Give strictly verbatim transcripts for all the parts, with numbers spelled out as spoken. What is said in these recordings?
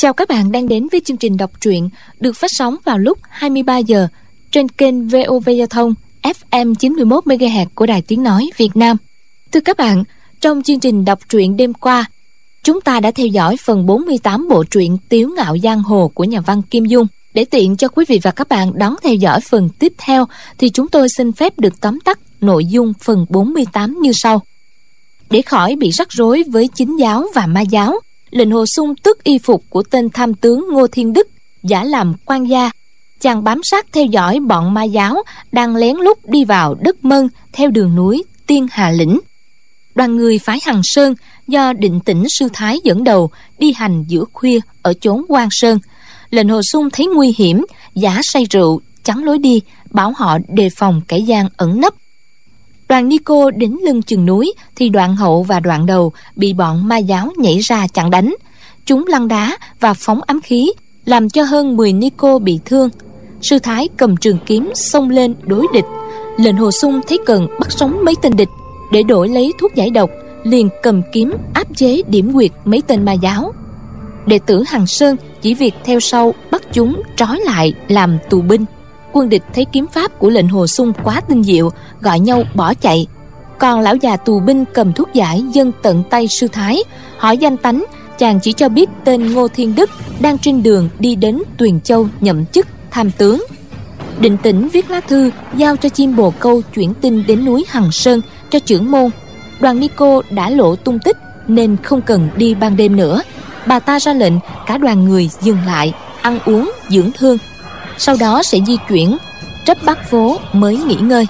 Chào các bạn đang đến với chương trình đọc truyện được phát sóng vào lúc hai mươi ba giờ trên kênh vê o vê Giao thông ép em chín mươi mốt mê ga héc của Đài Tiếng Nói Việt Nam. Thưa các bạn, trong chương trình đọc truyện đêm qua, chúng ta đã theo dõi phần bốn mươi tám bộ truyện Tiếu Ngạo Giang Hồ của nhà văn Kim Dung. Để tiện cho quý vị và các bạn đón theo dõi phần tiếp theo thì chúng tôi xin phép được tóm tắt nội dung phần bốn mươi tám như sau. Để khỏi bị rắc rối với chính giáo và ma giáo, lệnh Hồ Xung tước y phục của tên tham tướng Ngô Thiên Đức, giả làm quan gia. Chàng bám sát theo dõi bọn ma giáo đang lén lút đi vào đất Mân theo đường núi Tiên Hà Lĩnh. Đoàn người phái Hằng Sơn do Định Tĩnh Sư Thái dẫn đầu đi hành giữa khuya ở chốn Quan Sơn. Lệnh Hồ Xung thấy nguy hiểm, giả say rượu chắn lối đi, bảo họ đề phòng kẻ gian ẩn nấp. Đoàn Nico đến lưng chừng núi thì đoạn hậu và đoạn đầu bị bọn ma giáo nhảy ra chặn đánh. Chúng lăn đá và phóng ám khí, làm cho hơn mười Nico bị thương. Sư Thái cầm trường kiếm xông lên đối địch. Lệnh Hồ Xung thấy cần bắt sống mấy tên địch để đổi lấy thuốc giải độc, liền cầm kiếm áp chế điểm quyệt mấy tên ma giáo. Đệ tử Hằng Sơn chỉ việc theo sau bắt chúng trói lại làm tù binh. Quân địch thấy kiếm pháp của lệnh Hồ Xung quá tinh diệu, gọi nhau bỏ chạy. Còn lão già tù binh cầm thuốc giải dâng tận tay Sư Thái, hỏi danh tánh, chàng chỉ cho biết tên Ngô Thiên Đức đang trên đường đi đến Tuyền Châu nhậm chức tham tướng. Định Tĩnh viết lá thư giao cho chim bồ câu chuyển tin đến núi Hằng Sơn cho trưởng môn. Đoàn Nico đã lộ tung tích nên không cần đi ban đêm nữa. Bà ta ra lệnh cả đoàn người dừng lại, ăn uống, dưỡng thương. Sau đó sẽ di chuyển Trấp Bắc Phố mới nghỉ ngơi.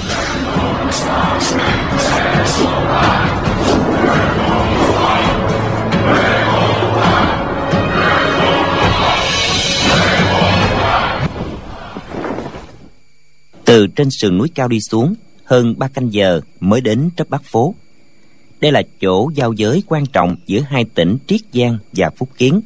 Từ trên sườn núi cao đi xuống, hơn ba canh giờ mới đến Trấp Bắc Phố. Đây là chỗ giao giới quan trọng giữa hai tỉnh Triết Giang và Phúc Kiến.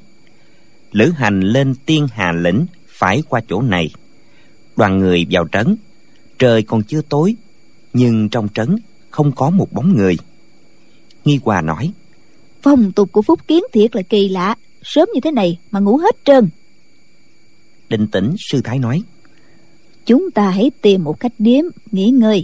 Lữ hành lên Tiên Hà Lĩnh phải qua chỗ này. Đoàn người vào trấn. Trời còn chưa tối, nhưng trong trấn không có một bóng người. Nghi Hòa nói: Phong tục của Phúc Kiến thiệt là kỳ lạ, sớm như thế này mà ngủ hết trơn. Định Tĩnh Sư Thái nói: Chúng ta hãy tìm một khách điếm nghỉ ngơi.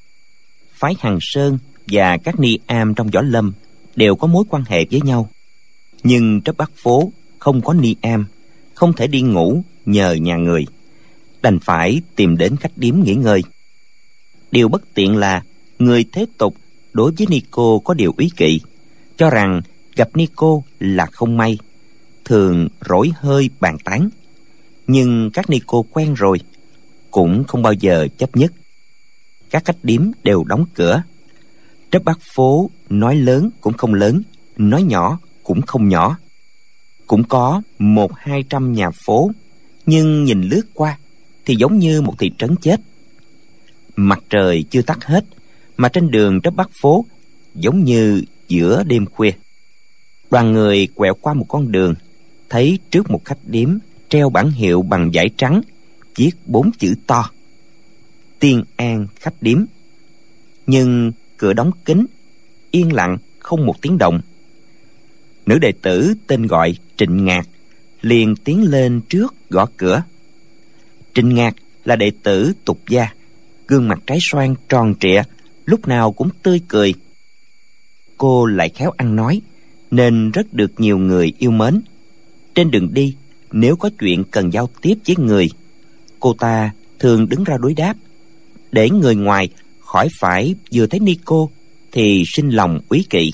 Phái Hằng Sơn và các ni am trong võ lâm đều có mối quan hệ với nhau, nhưng Trấp Bắc Phố không có ni am, không thể đi ngủ nhờ nhà người, đành phải tìm đến khách điếm nghỉ ngơi. Điều bất tiện là người thế tục đối với Nico có điều ý kỵ, cho rằng gặp Nico là không may, thường rỗi hơi bàn tán. Nhưng các Nico quen rồi cũng không bao giờ chấp nhất. Các khách điếm đều đóng cửa. Trấp Bắc Phố nói lớn cũng không lớn, nói nhỏ cũng không nhỏ. Cũng có một hai trăm nhà phố, nhưng nhìn lướt qua thì giống như một thị trấn chết. Mặt trời chưa tắt hết, mà trên đường Trấp Bắc Phố giống như giữa đêm khuya. Đoàn người quẹo qua một con đường, thấy trước một khách điếm treo bảng hiệu bằng vải trắng, viết bốn chữ to: Tiên An khách điếm. Nhưng cửa đóng kín, yên lặng không một tiếng động. Nữ đệ tử tên gọi Trịnh Ngạc liền tiến lên trước gõ cửa. Trịnh Ngạc là đệ tử tục gia, gương mặt trái xoan tròn trịa, lúc nào cũng tươi cười. Cô lại khéo ăn nói nên rất được nhiều người yêu mến. Trên đường đi, nếu có chuyện cần giao tiếp với người, cô ta thường đứng ra đối đáp, để người ngoài khỏi phải vừa thấy Nico thì sinh lòng úy kỵ.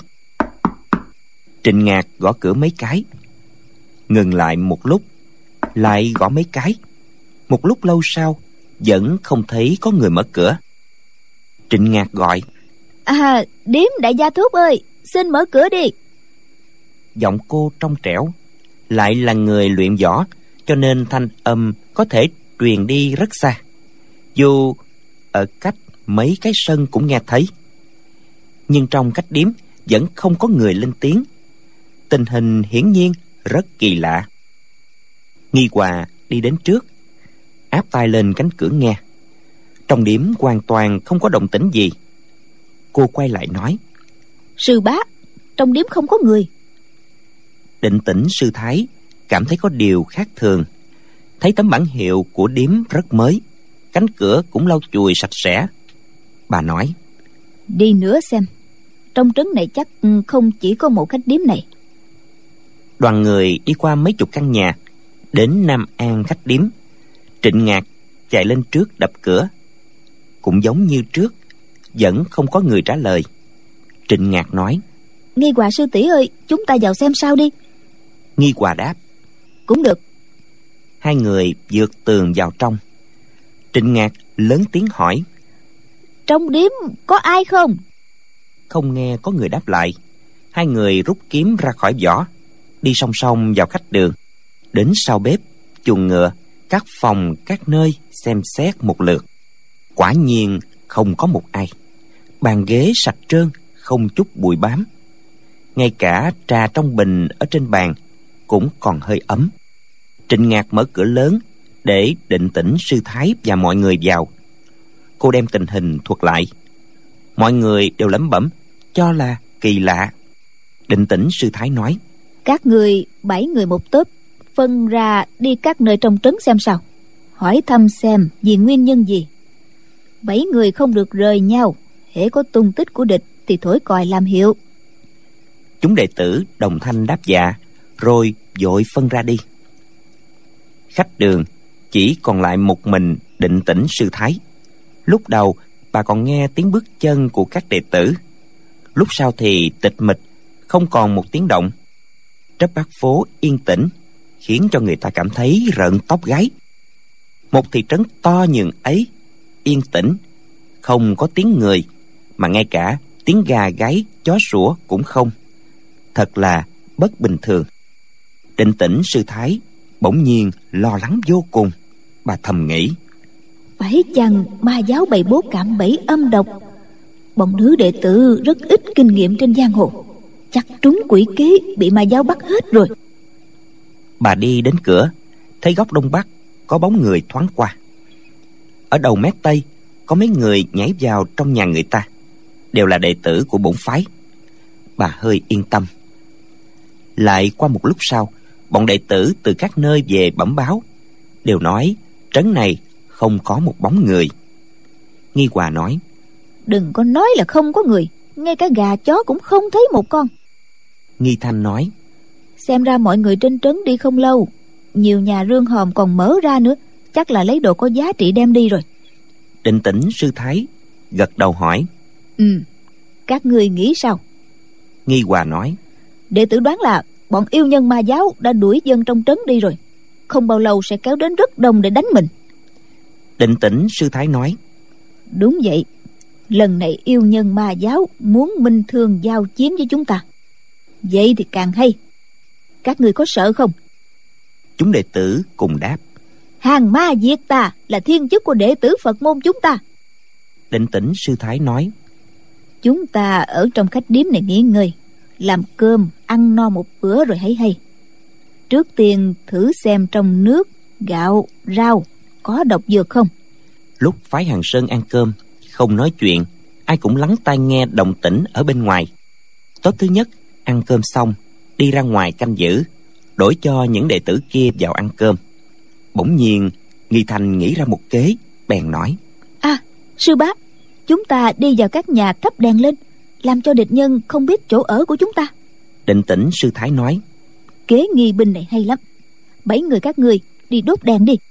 Trịnh Ngạc gõ cửa mấy cái, ngừng lại một lúc, lại gõ mấy cái. Một lúc lâu sau vẫn không thấy có người mở cửa. Trịnh Ngạc gọi: À, điếm đại gia Thúc ơi, xin mở cửa đi. Giọng cô trong trẻo, lại là người luyện võ, cho nên thanh âm có thể truyền đi rất xa, dù ở cách mấy cái sân cũng nghe thấy. Nhưng trong khách điếm vẫn không có người lên tiếng. Tình hình hiển nhiên rất kỳ lạ. Nghi Hòa đi đến trước, áp tai lên cánh cửa nghe. Trong điếm hoàn toàn không có động tĩnh gì. Cô quay lại nói: Sư bá, trong điếm không có người. Định Tĩnh Sư Thái cảm thấy có điều khác thường. Thấy tấm bảng hiệu của điếm rất mới, cánh cửa cũng lau chùi sạch sẽ. Bà nói: Đi nữa xem, trong trấn này chắc không chỉ có một khách điếm này. Đoàn người đi qua mấy chục căn nhà, đến Nam An khách điếm. Trịnh Ngạc chạy lên trước đập cửa. Cũng giống như trước, vẫn không có người trả lời. Trịnh Ngạc nói: Nghi Hòa sư tỷ ơi, chúng ta vào xem sao đi. Nghi Hòa đáp: Cũng được. Hai người vượt tường vào trong. Trịnh Ngạc lớn tiếng hỏi: Trong điếm có ai không? Không nghe có người đáp lại. Hai người rút kiếm ra khỏi vỏ, đi song song vào khách đường. Đến sau bếp, chuồng ngựa, các phòng, các nơi xem xét một lượt. Quả nhiên không có một ai. Bàn ghế sạch trơn, không chút bụi bám. Ngay cả trà trong bình ở trên bàn cũng còn hơi ấm. Trịnh Ngạc mở cửa lớn để Định Tĩnh sư thái và mọi người vào. Cô đem tình hình thuật lại. Mọi người đều lẩm bẩm cho là kỳ lạ. Định Tĩnh sư thái nói: Các người bảy người một tốp, phân ra đi các nơi trong trấn xem sao, hỏi thăm xem vì nguyên nhân gì. Bảy người không được rời nhau, hễ có tung tích của địch thì thổi còi làm hiệu. Chúng đệ tử đồng thanh đáp dạ, rồi vội phân ra đi. Khách đường chỉ còn lại một mình Định Tĩnh sư thái. Lúc đầu bà còn nghe tiếng bước chân của các đệ tử, lúc sau thì tịch mịch, không còn một tiếng động. Trấp Bát phố yên tĩnh, khiến cho người ta cảm thấy rợn tóc gáy. Một thị trấn to nhường ấy, yên tĩnh, không có tiếng người, mà ngay cả tiếng gà gáy, chó sủa cũng không. Thật là bất bình thường. Định Tĩnh sư thái bỗng nhiên lo lắng vô cùng. Bà thầm nghĩ: Phải chăng ma giáo bày bố cạm bẫy âm độc? Bọn nữ đệ tử rất ít kinh nghiệm trên giang hồ, chắc trúng quỷ kế, bị ma giáo bắt hết rồi. Bà đi đến cửa, thấy góc đông bắc có bóng người thoáng qua. Ở đầu mét tây có mấy người nhảy vào trong nhà người ta, đều là đệ tử của bổn phái. Bà hơi yên tâm. Lại qua một lúc sau, bọn đệ tử từ các nơi về bẩm báo, đều nói trấn này không có một bóng người. Nghi Hòa nói: Đừng có nói là không có người, ngay cả gà chó cũng không thấy một con. Nghi Thanh nói: Xem ra mọi người trên trấn đi không lâu, nhiều nhà rương hòm còn mở ra nữa, chắc là lấy đồ có giá trị đem đi rồi. Định Tĩnh sư thái gật đầu hỏi: Ừ, các ngươi nghĩ sao? Nghi Hòa nói: Đệ tử đoán là bọn yêu nhân ma giáo đã đuổi dân trong trấn đi rồi, không bao lâu sẽ kéo đến rất đông để đánh mình. Định Tĩnh sư thái nói: Đúng vậy, lần này yêu nhân ma giáo muốn minh thương giao chiến với chúng ta. Vậy thì càng hay. Các người có sợ không? Chúng đệ tử cùng đáp: Hàng ma diệt tà là thiên chức của đệ tử Phật môn chúng ta. Định Tĩnh sư thái nói: Chúng ta ở trong khách điếm này nghỉ ngơi, làm cơm ăn no một bữa rồi hãy hay. Trước tiên thử xem trong nước, gạo, rau có độc dược không. Lúc phái Hàng Sơn ăn cơm, không nói chuyện, ai cũng lắng tai nghe động tĩnh ở bên ngoài. Tốt thứ nhất ăn cơm xong, đi ra ngoài canh giữ, đổi cho những đệ tử kia vào ăn cơm. Bỗng nhiên Nghi Thành nghĩ ra một kế, bèn nói: À, sư bá, chúng ta đi vào các nhà thắp đèn lên, làm cho địch nhân không biết chỗ ở của chúng ta. Định Tĩnh sư thái nói: Kế nghi binh này hay lắm. Bảy người các ngươi đi đốt đèn đi.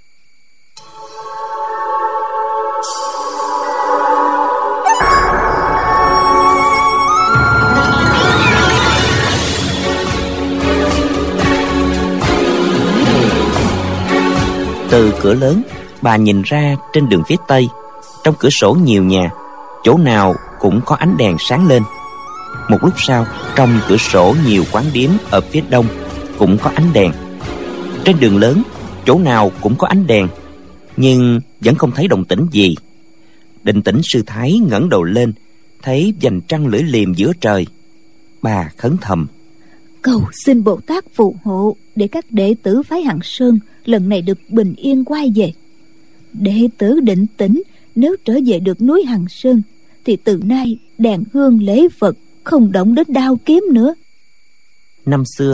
Từ cửa lớn, bà nhìn ra trên đường phía tây, trong cửa sổ nhiều nhà, chỗ nào cũng có ánh đèn sáng lên. Một lúc sau, trong cửa sổ nhiều quán điếm ở phía đông cũng có ánh đèn. Trên đường lớn, chỗ nào cũng có ánh đèn, nhưng vẫn không thấy động tĩnh gì. Định Tĩnh sư thái ngẩng đầu lên, thấy vành trăng lưỡi liềm giữa trời. Bà khấn thầm: Cầu xin Bồ Tát phù hộ để các đệ tử phái Hằng Sơn lần này được bình yên quay về. Đệ tử Định Tĩnh nếu trở về được núi Hằng Sơn thì từ nay đèn hương lễ Phật không động đến đao kiếm nữa. Năm xưa,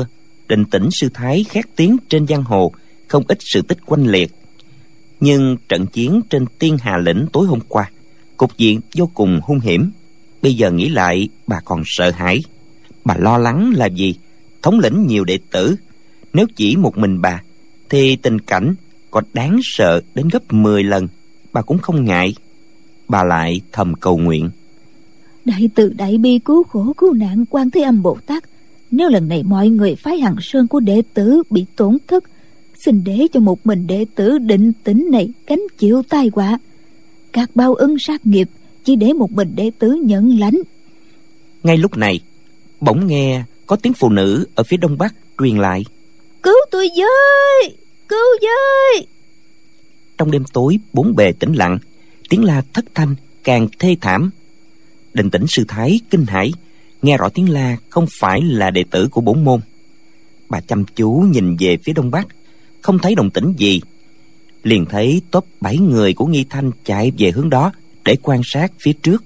Định Tĩnh sư thái khét tiếng trên giang hồ không ít sự tích oanh liệt. Nhưng trận chiến trên Tiên Hà Lĩnh tối hôm qua, cục diện vô cùng hung hiểm. Bây giờ nghĩ lại, bà còn sợ hãi. Bà lo lắng là gì? Thống lĩnh nhiều đệ tử, nếu chỉ một mình bà thì tình cảnh còn đáng sợ đến gấp mười lần. Bà cũng không ngại. Bà lại thầm cầu nguyện: Đại từ đại bi cứu khổ cứu nạn Quan Thế Âm Bồ Tát, nếu lần này mọi người phái Hằng Sơn của đệ tử bị tổn thất, xin để cho một mình đệ tử Định Tĩnh này gánh chịu tai họa. Các báo ứng sát nghiệp chỉ để một mình đệ tử nhận lãnh. Ngay lúc này, bỗng nghe có tiếng phụ nữ ở phía đông bắc truyền lại: Cứu tôi với! Cứu với! Trong đêm tối bốn bề tĩnh lặng, tiếng la thất thanh càng thê thảm. Định Tĩnh sư thái kinh hãi, nghe rõ tiếng la không phải là đệ tử của bổn môn. Bà chăm chú nhìn về phía đông bắc, không thấy động tĩnh gì. Liền thấy top bảy người của Nghi Thanh chạy về hướng đó để quan sát phía trước.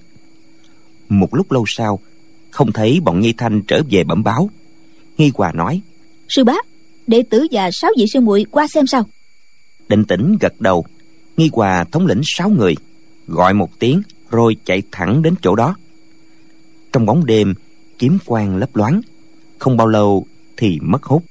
Một lúc lâu sau, không thấy bọn Nghi Thanh trở về bẩm báo. Nghi Hòa nói: Sư bá, đệ tử và sáu vị sư muội qua xem sao. Định Tĩnh gật đầu. Nghi Hòa thống lĩnh sáu người, gọi một tiếng rồi chạy thẳng đến chỗ đó. Trong bóng đêm, kiếm quang lấp loáng, không bao lâu thì mất hút.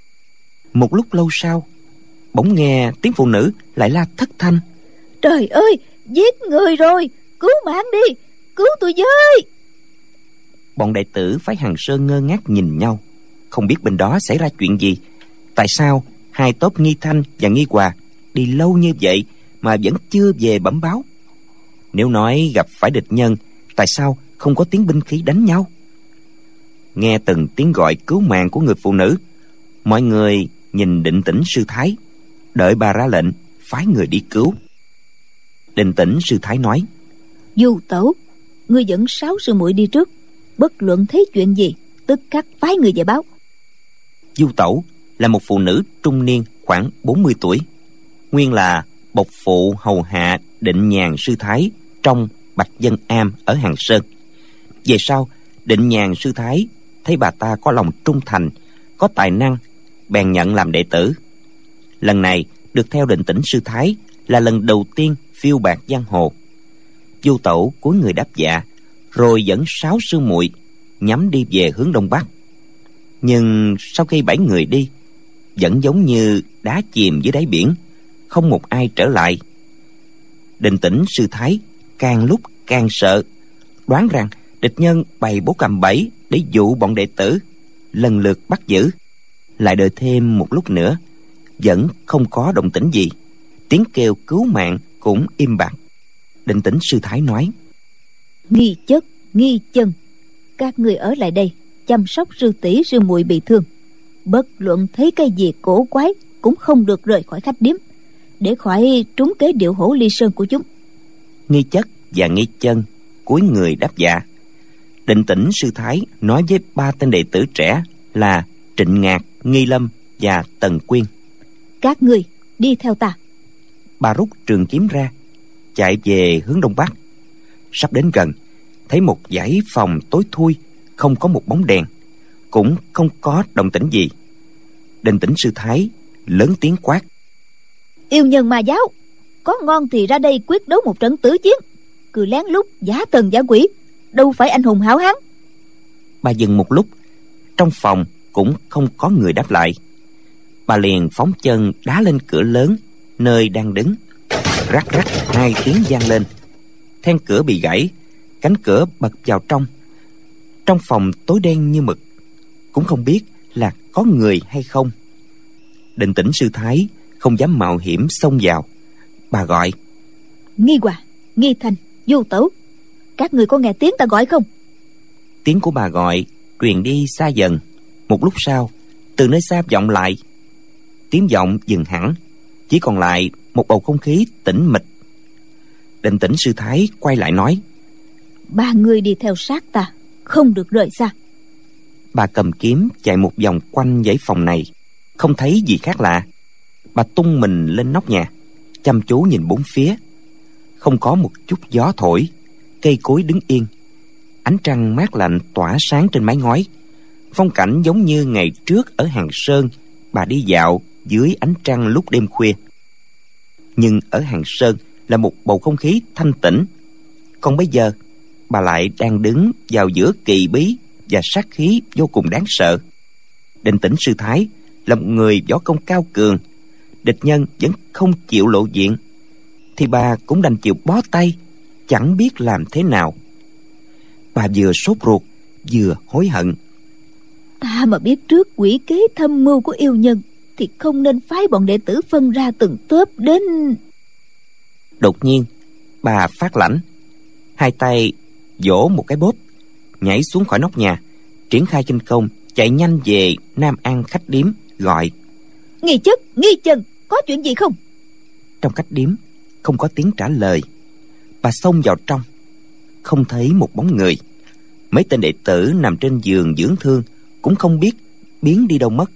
Một lúc lâu sau, bỗng nghe tiếng phụ nữ lại la thất thanh: Trời ơi, giết người rồi, cứu mạng đi, cứu tôi với! Bọn đệ tử phái Hằng Sơn ngơ ngác nhìn nhau, không biết bên đó xảy ra chuyện gì. Tại sao hai tốp Nghi Thanh và Nghi Hòa đi lâu như vậy mà vẫn chưa về bẩm báo? Nếu nói gặp phải địch nhân, tại sao không có tiếng binh khí đánh nhau? Nghe từng tiếng gọi cứu mạng của người phụ nữ, mọi người nhìn Định Tĩnh sư thái, đợi bà ra lệnh phái người đi cứu. Định Tĩnh sư thái nói: Du Tẩu, ngươi dẫn sáu sư muội đi trước, bất luận thấy chuyện gì tức khắc phái người về báo. Du Tẩu là một phụ nữ trung niên khoảng bốn mươi tuổi, nguyên là bộc phụ hầu hạ Định Nhàn sư thái trong Bạch Dân Am ở Hàng Sơn. Về sau, Định Nhàn sư thái thấy bà ta có lòng trung thành, có tài năng, bèn nhận làm đệ tử. Lần này được theo Định Tĩnh sư thái là lần đầu tiên phiêu bạt giang hồ. Du Tẩu cúi người đáp dạ, rồi dẫn sáu sư muội nhắm đi về hướng đông bắc. Nhưng sau khi bảy người đi, vẫn giống như đá chìm dưới đáy biển, không một ai trở lại. Định Tĩnh sư thái càng lúc càng sợ, đoán rằng địch nhân bày bố cầm bẫy để dụ bọn đệ tử, lần lượt bắt giữ. Lại đợi thêm một lúc nữa, vẫn không có động tĩnh gì, tiếng kêu cứu mạng cũng im bặt. Định Tĩnh sư thái nói: Nghi Chất, Nghi Chân, các người ở lại đây chăm sóc sư tỷ sư muội bị thương. Bất luận thấy cái gì cổ quái cũng không được rời khỏi khách điếm, để khỏi trúng kế điệu hổ ly sơn của chúng. Nghi Chất và Nghi Chân cúi người đáp dạ. Định Tĩnh sư thái nói với ba tên đệ tử trẻ là Trịnh Ngạc, Nghi Lâm và Tần Quyên: Các người đi theo ta. Bà rút trường kiếm ra, chạy về hướng đông bắc. Sắp đến gần, thấy một dãy phòng tối thui, không có một bóng đèn, cũng không có động tĩnh gì. Định Tĩnh sư thái lớn tiếng quát: Yêu nhân ma giáo, có ngon thì ra đây quyết đấu một trận tử chiến, cứ lén lút giả thần giả quỷ, đâu phải anh hùng hảo hán. Bà dừng một lúc, trong phòng cũng không có người đáp lại. Bà liền phóng chân đá lên cửa lớn nơi đang đứng. Rắc rắc hai tiếng vang lên, then cửa bị gãy, cánh cửa bật vào trong. Trong phòng tối đen như mực, cũng không biết là có người hay không. Định Tĩnh sư thái không dám mạo hiểm xông vào. Bà gọi: Nghi Hòa, Nghi Thanh, Du Tẩu, các người có nghe tiếng ta gọi không? Tiếng của bà gọi truyền đi xa dần. Một lúc sau, từ nơi xa vọng lại. Tiếng vọng dừng hẳn, chỉ còn lại một bầu không khí tĩnh mịch. Định Tĩnh sư thái quay lại nói: Ba người đi theo sát ta, không được rời xa. Bà cầm kiếm chạy một vòng quanh dãy phòng này, không thấy gì khác lạ. Bà tung mình lên nóc nhà, chăm chú nhìn bốn phía. Không có một chút gió thổi, cây cối đứng yên. Ánh trăng mát lạnh tỏa sáng trên mái ngói, Phong cảnh giống như ngày trước ở Hàng Sơn bà đi dạo dưới ánh trăng lúc đêm khuya. Nhưng ở Hàng Sơn là một bầu không khí thanh tĩnh, còn bây giờ bà lại đang đứng vào giữa kỳ bí và sát khí vô cùng đáng sợ. Định Tĩnh sư thái là một người võ công cao cường, địch nhân vẫn không chịu lộ diện, thì bà cũng đành chịu bó tay, chẳng biết làm thế nào. Bà vừa sốt ruột vừa hối hận. Ta mà biết trước quỷ kế thâm mưu của yêu nhân thì không nên phái bọn đệ tử phân ra từng tớp đến. Đột nhiên bà phát lãnh, hai tay vỗ một cái bóp, nhảy xuống khỏi nóc nhà, triển khai kinh công, chạy nhanh về Nam An khách điếm, gọi: Nghi chất, nghi chân, có chuyện gì không? Trong khách điếm không có tiếng trả lời. Bà xông vào trong, không thấy một bóng người. Mấy tên đệ tử nằm trên giường dưỡng thương cũng không biết biến đi đâu mất.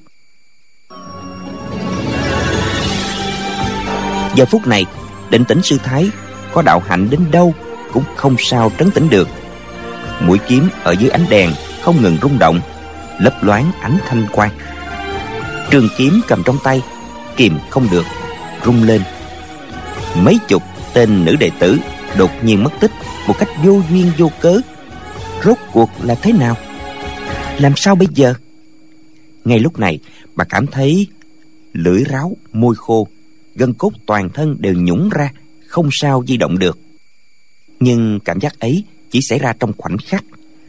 Giờ phút này Định Tĩnh sư thái có đạo hạnh đến đâu cũng không sao trấn tĩnh được. Mũi kiếm ở dưới ánh đèn không ngừng rung động, lấp loáng ánh thanh quang. Trường kiếm cầm trong tay kìm không được, rung lên. Mấy chục tên nữ đệ tử đột nhiên mất tích một cách vô duyên vô cớ. Rốt cuộc là thế nào? Làm sao bây giờ? Ngay lúc này bà cảm thấy lưỡi ráo, môi khô, gân cốt toàn thân đều nhũn ra, không sao di động được. Nhưng cảm giác ấy chỉ xảy ra trong khoảnh khắc.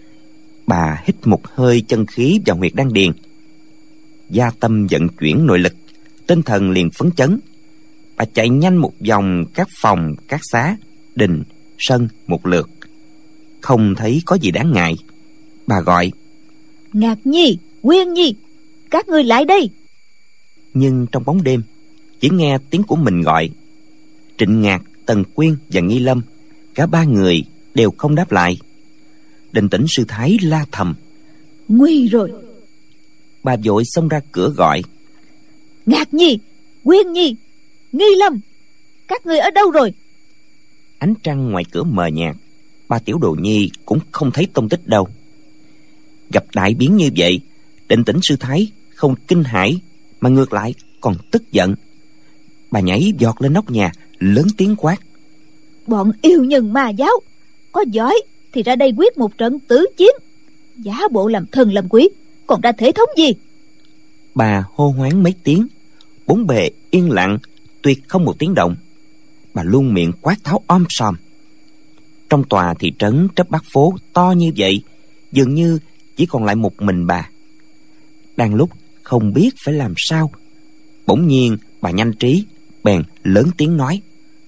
Bà hít một hơi chân khí vào huyệt đan điền, gia tâm vận chuyển nội lực, tinh thần liền phấn chấn. Bà chạy nhanh một vòng các phòng, các xá, đình, sân một lượt, không thấy có gì đáng ngại. Bà gọi: Ngạc Nhi, Quyên Nhi, các ngươi lại đây. Nhưng trong bóng đêm chỉ nghe tiếng của mình gọi. Trịnh Ngạc, Tần Quyên và Nghi Lâm, cả ba người đều không đáp lại. Định Tĩnh sư thái la thầm: Nguy rồi. Bà vội xông ra cửa gọi: Ngạc Nhi, Quyên Nhi, Nghi Lâm, các ngươi ở đâu rồi? Ánh trăng ngoài cửa mờ nhạt, ba tiểu đồ nhi cũng không thấy tông tích đâu. Gặp đại biến như vậy, Định Tĩnh sư thái không kinh hãi mà ngược lại còn tức giận. Bà nhảy giọt lên nóc nhà, lớn tiếng quát: Bọn yêu nhân ma giáo, có giỏi thì ra đây quyết một trận tử chiến, giả bộ làm thần làm quỷ, còn ra thể thống gì? Bà hô hoán mấy tiếng, bốn bề yên lặng, tuyệt không một tiếng động. Bà luôn miệng quát tháo om sòm. Trong tòa thị trấn Trấp Bắc Phố to như vậy, dường như chỉ còn lại một mình bà. Đang lúc không biết phải làm sao, bỗng nhiên bà nhanh trí, bèn lớn tiếng nói: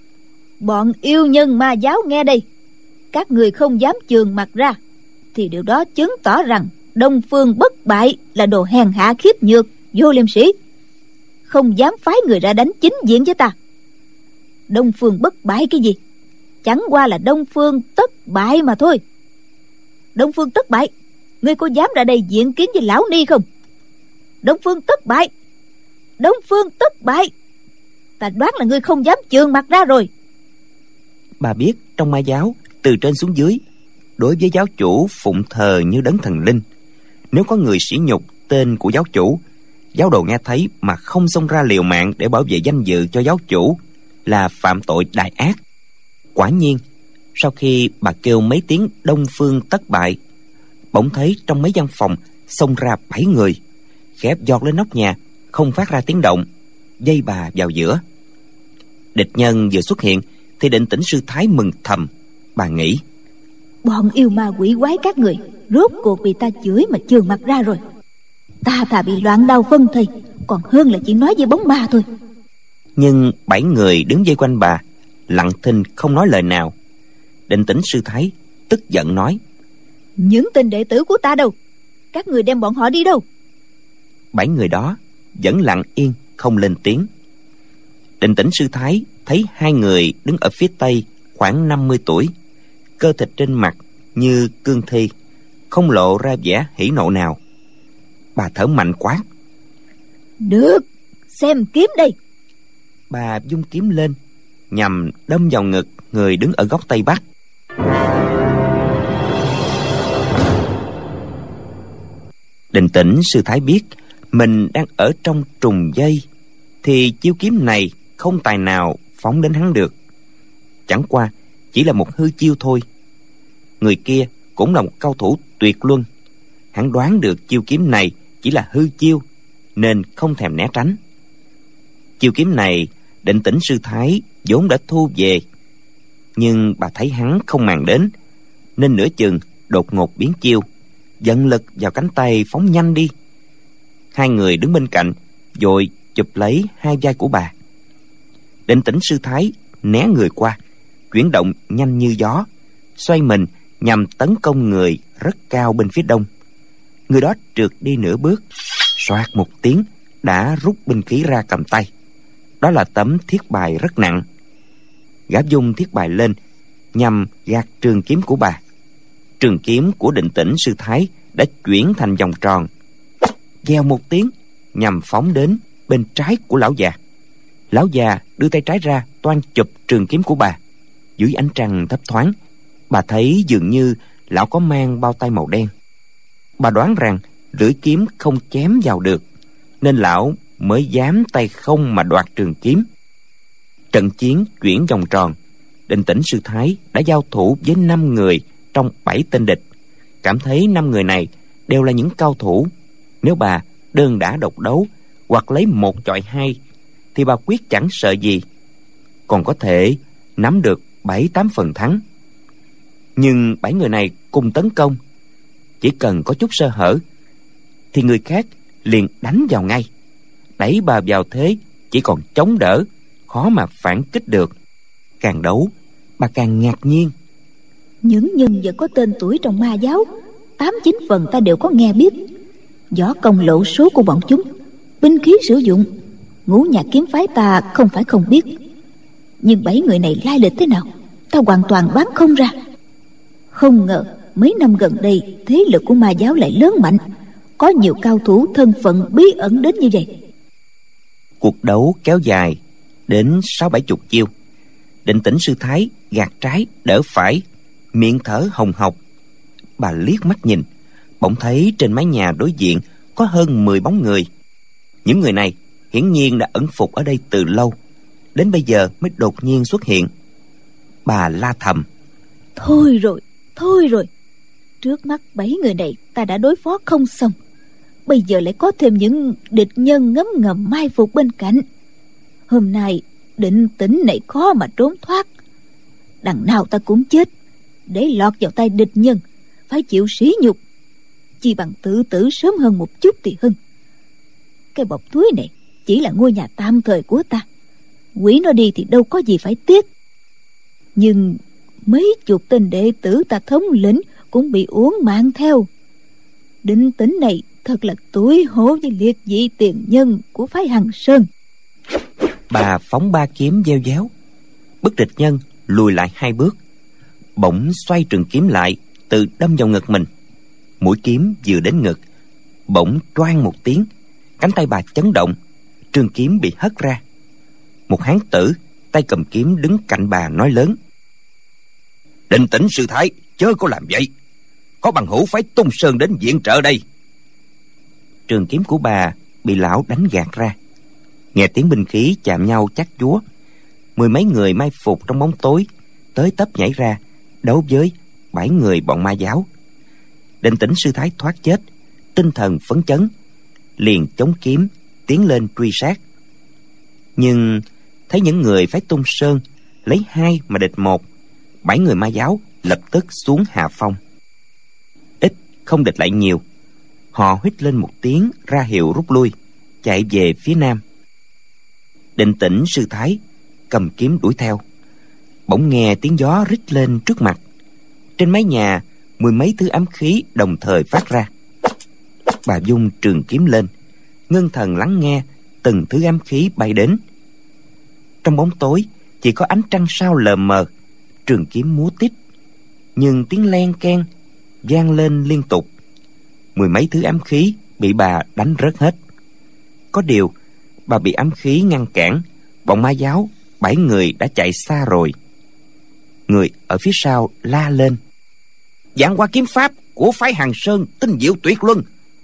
Bọn yêu nhân ma giáo nghe đây, các người không dám chườn mặt ra, thì điều đó chứng tỏ rằng Đông Phương Bất Bại là đồ hèn hạ khiếp nhược, vô liêm sĩ, không dám phái người ra đánh chính diện với ta. Đông Phương Bất Bại cái gì? Chẳng qua là Đông Phương Tất Bại mà thôi. Đông Phương Tất Bại, ngươi có dám ra đây diện kiến với lão ni không? Đông Phương Tất Bại, Đông Phương Tất Bại, ta đoán là ngươi không dám chườn mặt ra rồi. Bà biết trong ma giáo từ trên xuống dưới, đối với giáo chủ phụng thờ như đấng thần linh. Nếu có người sỉ nhục tên của giáo chủ, giáo đồ nghe thấy mà không xông ra liều mạng để bảo vệ danh dự cho giáo chủ là phạm tội đại ác. Quả nhiên, sau khi bà kêu mấy tiếng Đông Phương Tất Bại, bỗng thấy trong mấy gian phòng xông ra bảy người, khẽ giọt lên nóc nhà, không phát ra tiếng động, dây bà vào giữa. Địch nhân vừa xuất hiện thì Định Tĩnh sư thái mừng thầm. Bà nghĩ: Bọn yêu ma quỷ quái các người rốt cuộc bị ta chửi mà chườn mặt ra rồi. Ta thà bị loạn đau phân thây, còn hơn là chỉ nói với bóng ma thôi. Nhưng bảy người đứng vây quanh bà, lặng thinh không nói lời nào. Định Tĩnh sư thái tức giận nói: Những tên đệ tử của ta đâu? Các người đem bọn họ đi đâu? Bảy người đó vẫn lặng yên không lên tiếng. Định Tĩnh sư thái thấy hai người đứng ở phía tây khoảng năm mươi tuổi, cơ thịt trên mặt như cương thi, không lộ ra vẻ hỉ nộ nào. Bà thở mạnh quát: Được, xem kiếm đây. Bà vung kiếm lên, nhằm đâm vào ngực người đứng ở góc tây bắc. Định Tĩnh sư thái biết mình đang ở trong trùng dây, thì chiêu kiếm này không tài nào phóng đến hắn được. Chẳng qua chỉ là một hư chiêu thôi. Người kia cũng là một cao thủ tuyệt luân. Hắn đoán được chiêu kiếm này chỉ là hư chiêu, nên không thèm né tránh. Chiêu kiếm này Định Tĩnh sư thái vốn đã thu về, nhưng bà thấy hắn không màng đến, nên nửa chừng đột ngột biến chiêu, dần lực vào cánh tay phóng nhanh đi. Hai người đứng bên cạnh vội chụp lấy hai vai của bà. Định Tĩnh sư thái né người qua, chuyển động nhanh như gió, xoay mình nhằm tấn công người rất cao bên phía đông. Người đó trượt đi nửa bước, soạt một tiếng đã rút binh khí ra cầm tay. Đó là tấm thiết bài rất nặng. Gã dung thiết bài lên nhằm gạt trường kiếm của bà. Trường kiếm của Định Tĩnh sư thái đã chuyển thành vòng tròn, vèo một tiếng nhằm phóng đến bên trái của lão già. Lão già đưa tay trái ra toan chụp trường kiếm của bà. Dưới ánh trăng thấp thoáng, bà thấy dường như lão có mang bao tay màu đen. Bà đoán rằng lưỡi kiếm không chém vào được, nên lão mới dám tay không mà đoạt trường kiếm. Trận chiến chuyển vòng tròn, Định Tĩnh sư thái đã giao thủ với năm người trong bảy tên địch. Cảm thấy năm người này đều là những cao thủ. Nếu bà đơn đả độc đấu hoặc lấy một chọi hai, thì bà quyết chẳng sợ gì, còn có thể nắm được bảy tám phần thắng. Nhưng bảy người này cùng tấn công, chỉ cần có chút sơ hở thì người khác liền đánh vào ngay, đẩy bà vào thế chỉ còn chống đỡ, khó mà phản kích được. Càng đấu, bà càng ngạc nhiên. Những nhân vật có tên tuổi trong ma giáo, tám chín phần ta đều có nghe biết. Võ công lộ số của bọn chúng, binh khí sử dụng, ngũ nhạc kiếm phái ta không phải không biết. Nhưng bảy người này lai lịch thế nào, ta hoàn toàn đoán không ra. Không ngờ mấy năm gần đây thế lực của ma giáo lại lớn mạnh, có nhiều cao thủ thân phận bí ẩn đến như vậy. Cuộc đấu kéo dài đến sáu bảy chục chiêu. Định Tĩnh sư thái gạt trái đỡ phải, miệng thở hồng hộc. Bà liếc mắt nhìn, bỗng thấy trên mái nhà đối diện có hơn mười bóng người. Những người này hiển nhiên đã ẩn phục ở đây từ lâu, đến bây giờ mới đột nhiên xuất hiện. Bà la thầm: Thôi rồi, thôi rồi, trước mắt bảy người này ta đã đối phó không xong, bây giờ lại có thêm những địch nhân ngấm ngầm mai phục bên cạnh. Hôm nay Định Tĩnh này khó mà trốn thoát. Đằng nào ta cũng chết, để lọt vào tay địch nhân phải chịu sỉ nhục, chỉ bằng tự tử sớm hơn một chút thì hơn. Cái bọc túi này chỉ là ngôi nhà tạm thời của ta, hủy nó đi thì đâu có gì phải tiếc. Nhưng mấy chục tên đệ tử ta thống lĩnh cũng bị uống mạng theo. Định Tĩnh này thật là tủi hổ với liệt vị tiền nhân của phái Hằng Sơn. Bà phóng ba kiếm gieo giáo, bức địch nhân lùi lại hai bước, bỗng xoay trường kiếm lại, tự đâm vào ngực mình. Mũi kiếm vừa đến ngực, bỗng toang một tiếng, cánh tay bà chấn động, trường kiếm bị hất ra. Một hán tử tay cầm kiếm đứng cạnh bà nói lớn: Định Tĩnh sư thái, chớ có làm vậy, có bằng hữu phái Tung Sơn đến viện trợ đây. Trường kiếm của bà bị lão đánh gạt ra. Nghe tiếng binh khí chạm nhau chát chúa, mười mấy người mai phục trong bóng tối tới tấp nhảy ra đấu với bảy người bọn ma giáo. Định Tĩnh sư thái thoát chết, tinh thần phấn chấn, liền chống kiếm tiến lên truy sát. Nhưng thấy những người phái Tung Sơn lấy hai mà địch một, bảy người ma giáo lập tức xuống hạ phong. Ít không địch lại nhiều, họ huýt lên một tiếng ra hiệu rút lui, chạy về phía nam. Định Tĩnh sư thái cầm kiếm đuổi theo. Bỗng nghe tiếng gió rít lên trước mặt. Trên mái nhà mười mấy thứ ám khí đồng thời phát ra. Bà vung trường kiếm lên, ngưng thần lắng nghe từng thứ ám khí bay đến. Trong bóng tối chỉ có ánh trăng sao lờ mờ, trường kiếm múa tít, nhưng tiếng len keng vang lên liên tục. Mười mấy thứ ám khí bị bà đánh rớt hết. Có điều bà bị ám khí ngăn cản, bọn ma giáo bảy người đã chạy xa rồi. Người ở phía sau la lên: Giảng Hoa kiếm pháp của phái Hằng Sơn tinh diệu tuyệt luân,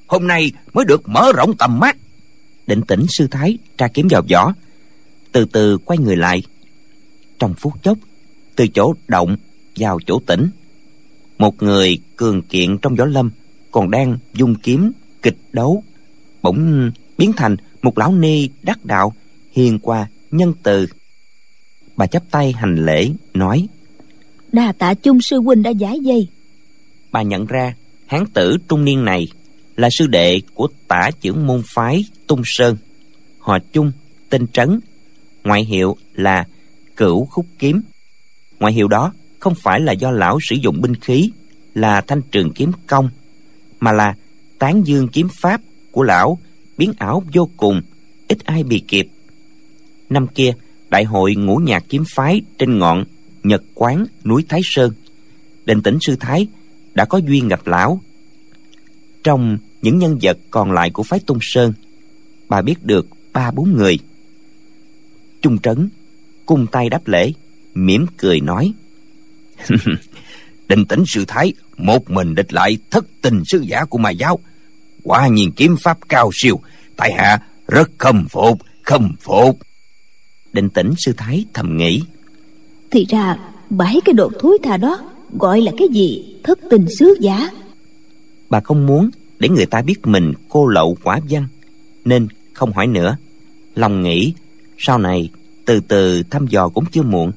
hôm nay mới được mở rộng tầm mắt. Định Tĩnh sư thái tra kiếm vào vỏ, từ từ quay người lại. Trong phút chốc, từ chỗ động vào chỗ tĩnh, một người cường kiện trong võ lâm còn đang dung kiếm kịch đấu, bỗng biến thành một lão ni đắc đạo, hiền hòa nhân từ. Bà chắp tay hành lễ nói: Đa tạ Chung sư huynh đã giải dây. Bà nhận ra hán tử trung niên này là sư đệ của tả chưởng môn phái Tung Sơn, họ Chung, tên Trấn, ngoại hiệu là Cửu Khúc Kiếm. Ngoại hiệu đó không phải là do lão sử dụng binh khí là thanh trường kiếm cong, mà là tán dương kiếm pháp của lão biến ảo vô cùng, ít ai bì kịp. Năm kia, đại hội ngũ nhạc kiếm phái trên ngọn Nhật Quán núi Thái Sơn, Định Tĩnh sư thái đã có duyên gặp lão. Trong những nhân vật còn lại của phái Tung Sơn, bà biết được ba bốn người. Chung Trấn cung tay đáp lễ, mỉm cười nói: Định Tĩnh sư thái một mình địch lại thất tình sứ giả của Ma giáo, quả nhiên kiếm pháp cao siêu, tại hạ rất khâm phục, khâm phục. Định Tĩnh sư thái thầm nghĩ: Thì ra bảy cái đồ thối tha đó gọi là cái gì thất tình sứ giả. Bà không muốn để người ta biết mình cô lậu quả văn, nên không hỏi nữa. Lòng nghĩ sau này từ từ thăm dò cũng chưa muộn.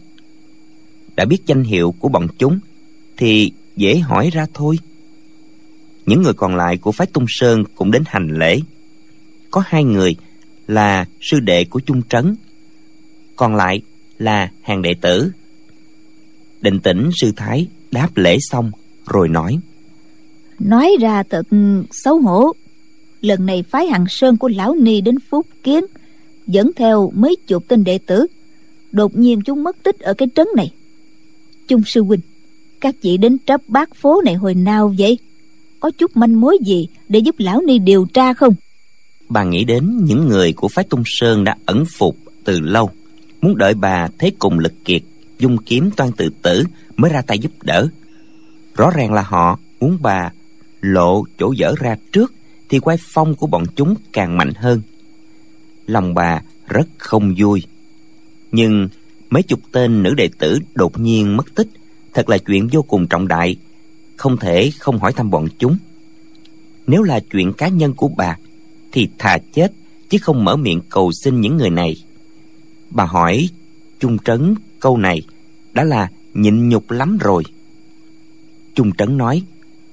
Đã biết danh hiệu của bọn chúng thì dễ hỏi ra thôi. Những người còn lại của phái Tung Sơn cũng đến hành lễ. Có hai người là sư đệ của Chung Trấn, còn lại là hàng đệ tử. Định Tĩnh sư thái đáp lễ xong rồi nói: Nói ra thật xấu hổ. Lần này phái Hằng Sơn của lão ni đến Phúc Kiến, dẫn theo mấy chục tên đệ tử. Đột nhiên chúng mất tích ở cái trấn này. Chung sư huynh, các vị đến trấp bát phố này hồi nào vậy? Có chút manh mối gì để giúp lão ni điều tra không? Bà nghĩ đến những người của phái Tung Sơn đã ẩn phục từ lâu, muốn đợi bà thế cùng lực kiệt, dung kiếm toan tự tử mới ra tay giúp đỡ. Rõ ràng là họ muốn bà lộ chỗ dở ra trước, thì quay phong của bọn chúng càng mạnh hơn. Lòng bà rất không vui. Nhưng mấy chục tên nữ đệ tử đột nhiên mất tích, thật là chuyện vô cùng trọng đại, không thể không hỏi thăm bọn chúng. Nếu là chuyện cá nhân của bà thì thà chết chứ không mở miệng cầu xin những người này. Bà hỏi Chung Trấn câu này đã là nhịn nhục lắm rồi. Chung Trấn nói: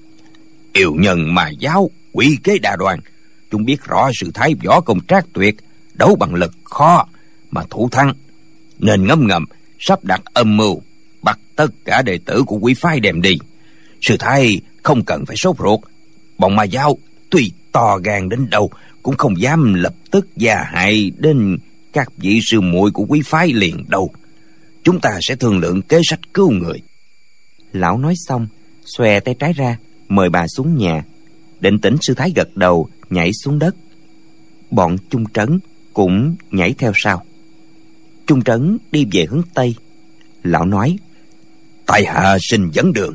Yêu nhân Ma giáo quỷ kế đa đoan, chúng biết rõ sự thái võ công trác tuyệt, đấu bằng lực khó mà thủ thắng, nên ngấm ngầm sắp đặt âm mưu bắt tất cả đệ tử của quý phái đem đi. Sư thái không cần phải sốt ruột. Bọn Ma giáo tuy to gan đến đâu cũng không dám lập tức gia hại đến các vị sư muội của quý phái liền đâu. Chúng ta sẽ thương lượng kế sách cứu người. Lão nói xong, xòe tay trái ra mời bà xuống nhà. Định Tĩnh sư thái gật đầu, nhảy xuống đất. Bọn Chung Trấn cũng nhảy theo sau. Chung Trấn đi về hướng Tây. Lão nói: Tại hạ xin dẫn đường.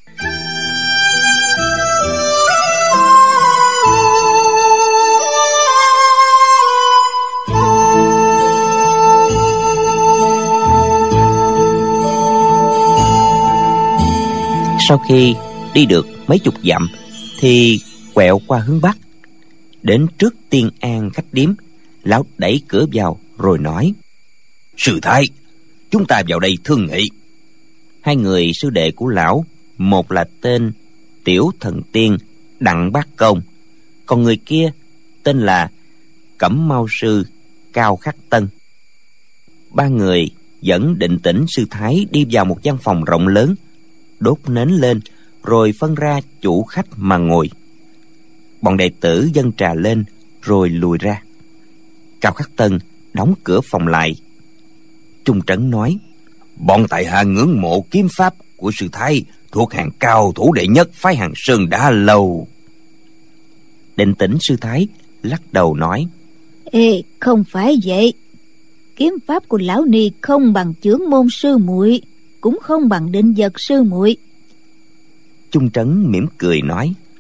Sau khi đi được mấy chục dặm thì quẹo qua hướng Bắc. Đến trước Tiên An khách điếm, lão đẩy cửa vào rồi nói: Sư thái, chúng ta vào đây thương nghị. Hai người sư đệ của lão, một là tên Tiểu Thần Tiên Đặng Bác Công, còn người kia tên là Cẩm Mao Sư Cao Khắc Tân. Ba người dẫn Định Tĩnh sư thái đi vào một gian phòng rộng lớn, đốt nến lên rồi phân ra chủ khách mà ngồi. Bọn đệ tử dâng trà lên rồi lùi ra. Cao Khắc Tân đóng cửa phòng lại. Chung Trấn nói: Bọn tại hạ ngưỡng mộ kiếm pháp của sư thái, thuộc hàng cao thủ đệ nhất phái Hằng Sơn đã lâu. Định Tĩnh sư thái lắc đầu nói: Ê, không phải vậy. Kiếm pháp của lão ni không bằng chưởng môn sư muội, cũng không bằng định vật sư muội. Chung Trấn mỉm cười nói: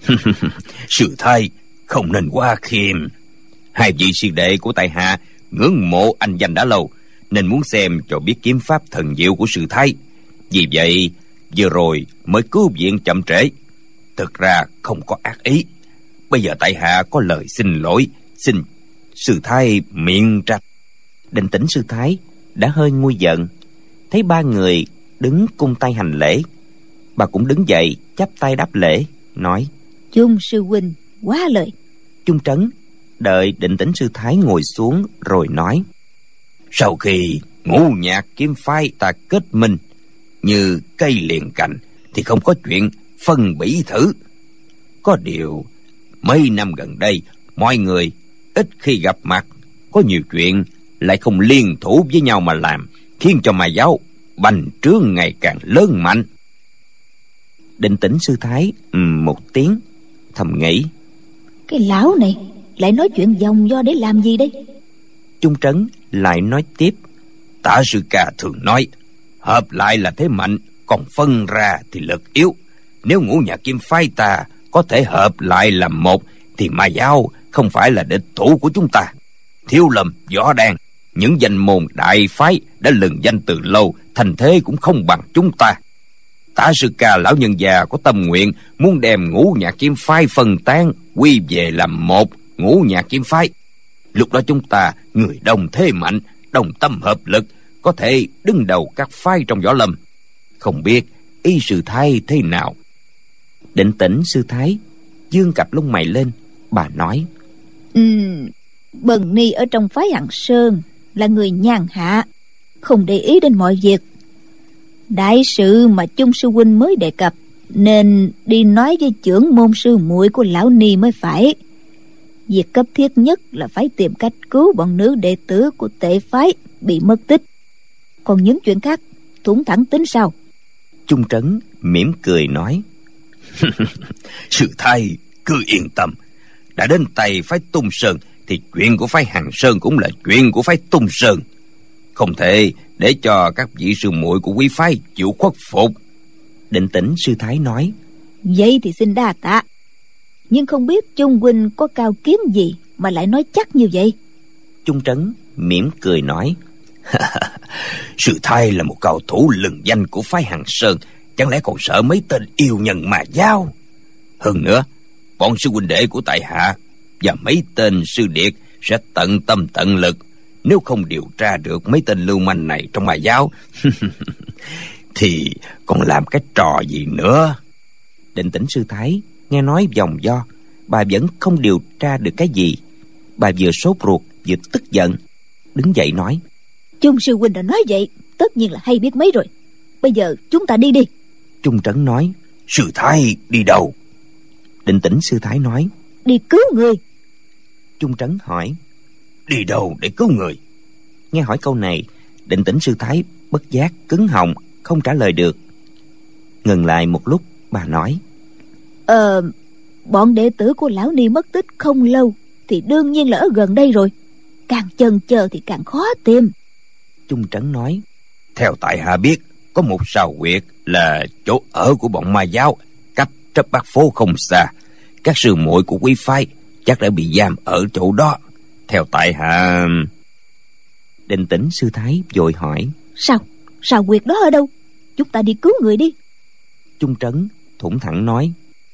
Sư Thái không nên quá khiêm. Hai vị sư đệ của tại hạ ngưỡng mộ anh danh đã lâu, nên muốn xem cho biết kiếm pháp thần diệu của sư Thái. Vì vậy vừa rồi mới cứu viện chậm trễ. Thực ra không có ác ý. Bây giờ tại hạ có lời xin lỗi, xin sư Thái miệng trách. Định Tĩnh sư thái đã hơi nguôi giận, thấy ba người đứng cung tay hành lễ, bà cũng đứng dậy chắp tay đáp lễ, nói: Chung sư huynh quá lời. Chung Trấn đợi Định Tĩnh sư thái ngồi xuống rồi nói: Sau khi ngũ nhạc kiếm phái ta kết minh như cây liền cành thì không có chuyện phân bỉ thử. Có điều mấy năm gần đây mọi người ít khi gặp mặt, có nhiều chuyện lại không liên thủ với nhau mà làm, khiến cho mà giáo bành trướng ngày càng lớn mạnh. Định Tĩnh sư thái ừm một tiếng, thầm nghĩ: Cái lão này lại nói chuyện vòng vo để làm gì đây? Chung Trấn lại nói tiếp: Tả sư ca thường nói, hợp lại là thế mạnh, còn phân ra thì lực yếu. Nếu ngũ nhạc kiếm phái ta có thể hợp lại làm một thì ma giáo không phải là địch thủ của chúng ta. Thiếu Lâm, Võ Đan, những danh môn đại phái đã lừng danh từ lâu, thành thế cũng không bằng chúng ta. Tả sư ca lão nhân già có tâm nguyện muốn đem ngũ nhạc kiếm phái phân tán, quy về làm một ngũ nhạc kiếm phái. Lúc đó chúng ta người đồng thế mạnh, đồng tâm hợp lực, có thể đứng đầu các phái trong võ lâm. Không biết ý sư thái thế nào? Định Tĩnh sư thái dương cặp lông mày lên, bà nói: Ừm, Bần ni ở trong phái Hằng Sơn là người nhàn hạ, không để ý đến mọi việc. Đại sự mà Chung sư huynh mới đề cập, nên đi nói với trưởng môn sư muội của lão ni mới phải. Việc cấp thiết nhất là phải tìm cách cứu bọn nữ đệ tử của Tệ phái bị mất tích. Còn những chuyện khác thủng thẳng tính sau. Chung Trấn mỉm cười nói: Sư thái cứ yên tâm, đã đến tay phái Tung Sơn thì chuyện của phái Hằng Sơn cũng là chuyện của phái Tung Sơn. Không thể để cho các vị sư muội của quý phái chịu khuất phục. Định Tĩnh sư thái nói: Vậy thì xin đa tạ. Nhưng không biết Chung huynh có cao kiếm gì mà lại nói chắc như vậy? Chung Trấn mỉm cười nói: Sư thái là một cao thủ lừng danh của phái Hằng Sơn, chẳng lẽ còn sợ mấy tên yêu nhân mà giáo? Hơn nữa, bọn sư huynh đệ của tại hạ và mấy tên sư điệt sẽ tận tâm tận lực. Nếu không điều tra được mấy tên lưu manh này trong mà giáo thì còn làm cái trò gì nữa? Định Tĩnh sư thái nghe nói vòng vo, bà vẫn không điều tra được cái gì. Bà vừa sốt ruột vừa tức giận, đứng dậy nói: Chung sư huynh đã nói vậy, tất nhiên là hay biết mấy rồi. Bây giờ chúng ta đi đi. Chung Trấn nói: Sư thái đi đâu? Định Tĩnh sư thái nói: Đi cứu người. Chung Trấn hỏi: Đi đâu để cứu người? Nghe hỏi câu này, Định Tĩnh sư thái bất giác cứng họng, không trả lời được. Ngừng lại một lúc, bà nói: Ờ, bọn đệ tử của lão ni mất tích không lâu thì đương nhiên là ở gần đây rồi. Càng chần chờ thì càng khó tìm. Chung Trấn nói: Theo tại hạ biết, có một sao huyệt là chỗ ở của bọn ma giáo, cách Trấp Bát Phố không xa. Các sư muội của quý phái chắc đã bị giam ở chỗ đó. Theo tại hạ... Định Tĩnh sư thái vội hỏi: Sao? Sao huyệt đó ở đâu? Chúng ta đi cứu người đi. Chung Trấn thủng thẳng nói: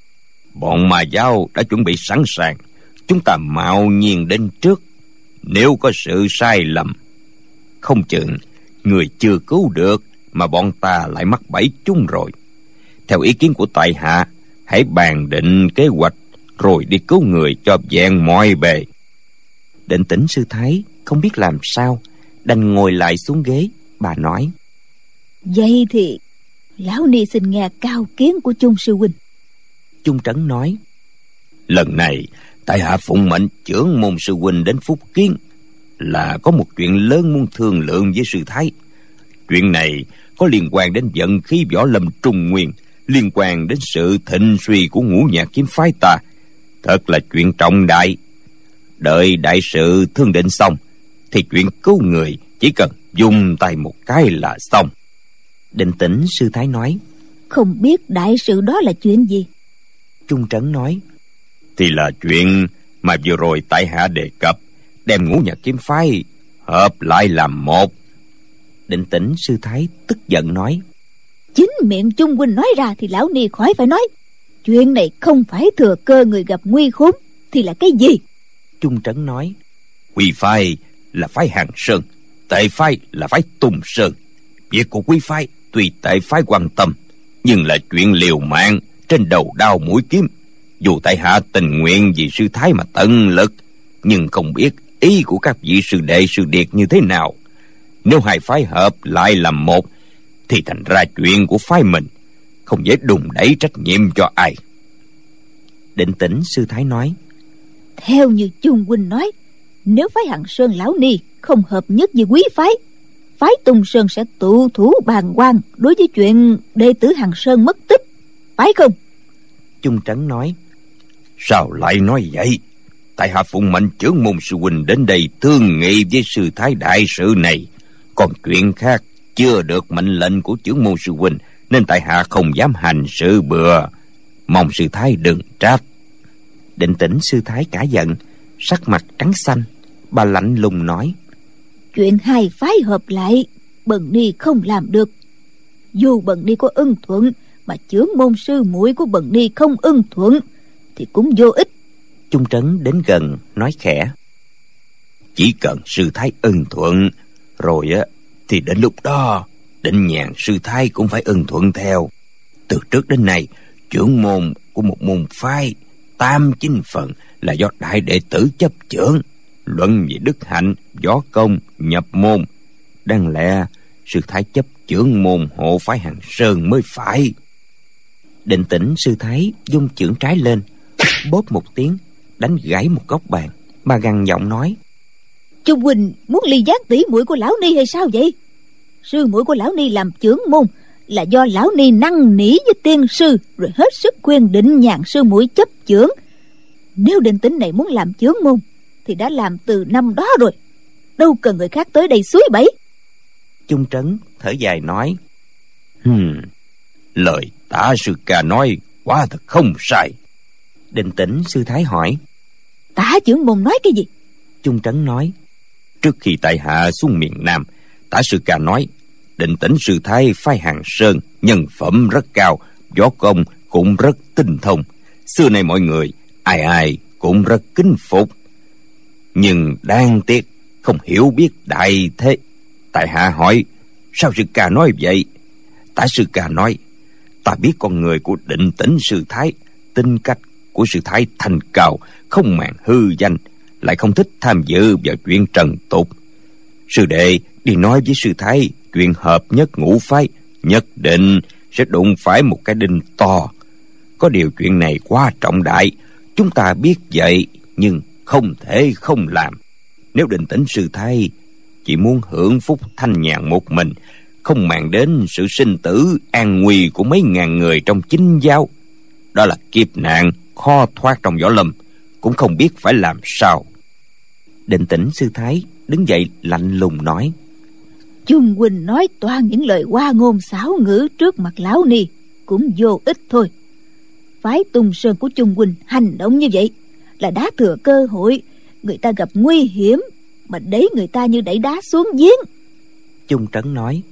Bọn ma giáo đã chuẩn bị sẵn sàng, chúng ta mạo nhiên đến trước. Nếu có sự sai lầm, không chừng người chưa cứu được mà bọn ta lại mắc bẫy chung rồi. Theo ý kiến của tại hạ, hãy bàn định kế hoạch rồi đi cứu người cho vẹn mọi bề. Định Tĩnh sư thái không biết làm sao, đành ngồi lại xuống ghế. Bà nói: Vậy thì lão ni xin nghe cao kiến của Chung sư huynh. Chung Trấn nói: Lần này tại hạ phụng mệnh trưởng môn sư huynh đến Phúc Kiến, là có một chuyện lớn muốn thương lượng với sư thái. Chuyện này có liên quan đến vận khí võ lâm Trung Nguyên, liên quan đến sự thịnh suy của ngũ nhạc kiếm phái ta. Thật là chuyện trọng đại. Đợi đại sự thương định xong thì chuyện cứu người chỉ cần dùng tay một cái là xong. Định Tĩnh sư thái nói: Không biết đại sự đó là chuyện gì? Chung Trấn nói: thì là chuyện mà vừa rồi tại hạ đề cập, đem Ngũ Nhật kiếm phái hợp lại làm một. Định Tĩnh sư thái tức giận nói: Chính miệng Chung huynh nói ra thì lão ni khỏi phải nói. Chuyện này không phải thừa cơ người gặp nguy khốn thì là cái gì? Chung Trấn nói: Quý phái là phái Hàng Sơn, Tệ phái là phái Tùng Sơn. Việc của quý phái tuy Tệ phái quan tâm, nhưng là chuyện liều mạng trên đầu đao mũi kiếm. Dù tại hạ tình nguyện vì sư thái mà tận lực, nhưng không biết ý của các vị sư đệ sư điệt như thế nào. Nếu hai phái hợp lại làm một thì thành ra chuyện của phái mình, không dễ đùn đẩy trách nhiệm cho ai. Định Tĩnh sư thái nói: Theo như Chung huynh nói, nếu phái Hàng Sơn lão ni không hợp nhất với quý phái, phái Tùng Sơn sẽ tụ thủ bàng quan đối với chuyện đệ tử Hàng Sơn mất tích, phải không? Chung Trấn nói: Sao lại nói vậy? Tại hạ phụng mệnh trưởng môn sư huynh đến đây thương nghị với sư thái đại sự này, còn chuyện khác chưa được mệnh lệnh của trưởng môn sư huynh, nên tại hạ không dám hành sự bừa, mong sư thái đừng trách. Định Tĩnh sư thái cả giận, sắc mặt trắng xanh. Bà lạnh lùng nói: Chuyện hai phái hợp lại, Bần ni không làm được. Dù Bần ni có ưng thuận, mà chưởng môn sư muội của Bần ni không ưng thuận thì cũng vô ích. Chung Trấn đến gần nói khẽ: Chỉ cần sư thái ưng thuận rồi á, thì đến lúc đó Định Nhàn sư thái cũng phải ưng thuận theo. Từ trước đến nay, trưởng môn của một môn phái tam chính phần là do đại đệ tử chấp chưởng. Luận về đức hạnh, võ công, nhập môn, đáng lẽ sư thái chấp chưởng môn hộ phái Hàng Sơn mới phải. Định Tĩnh sư thái dung chưởng trái lên, bóp một tiếng đánh gãy một góc bàn. Bà gằn giọng nói: Chung huynh muốn ly gián tỷ muội của lão ni hay sao vậy? Sư muội của lão ni làm chưởng môn là do lão ni năn nỉ với tiên sư, rồi hết sức khuyên Định Nhàn sư muội chấp chưởng. Nếu Định Tĩnh này muốn làm chưởng môn thì đã làm từ năm đó rồi, đâu cần người khác tới đây suối bẫy. Chung Trấn thở dài nói: Hmm, lời Tả sư ca nói quá thật không sai. Định Tĩnh sư thái hỏi: Tả trưởng môn nói cái gì? Chung Trấn nói: Trước khi tại hạ xuống miền Nam, Tả sư ca nói Định Tĩnh sư thái phái Hàng Sơn nhân phẩm rất cao, võ công cũng rất tinh thông. Xưa nay mọi người ai ai cũng rất kính phục, nhưng đáng tiếc không hiểu biết đại thế. Tại hạ hỏi: Sao sư ca nói vậy? Tả sư ca nói: Ta biết con người của Định Tĩnh sư thái, tính cách của sư thái thanh cao, không màng hư danh, lại không thích tham dự vào chuyện trần tục. Sư đệ đi nói với sư thái chuyện hợp nhất ngũ phái, nhất định sẽ đụng phải một cái đinh to. Có điều chuyện này quá trọng đại, chúng ta biết vậy nhưng không thể không làm. Nếu Định Tĩnh sư thái chỉ muốn hưởng phúc thanh nhàn một mình, không màng đến sự sinh tử an nguy của mấy ngàn người trong chính giáo, đó là kiếp nạn khó thoát trong võ lâm, cũng không biết phải làm sao. Định Tĩnh sư thái đứng dậy lạnh lùng nói: Chung huynh nói toàn những lời hoa ngôn xảo ngữ trước mặt lão ni cũng vô ích thôi. Phái Tùng Sơn của Chung huynh hành động như vậy là đã thừa cơ hội người ta gặp nguy hiểm mà đẩy người ta như đẩy đá xuống giếng. Chung Trấn nói: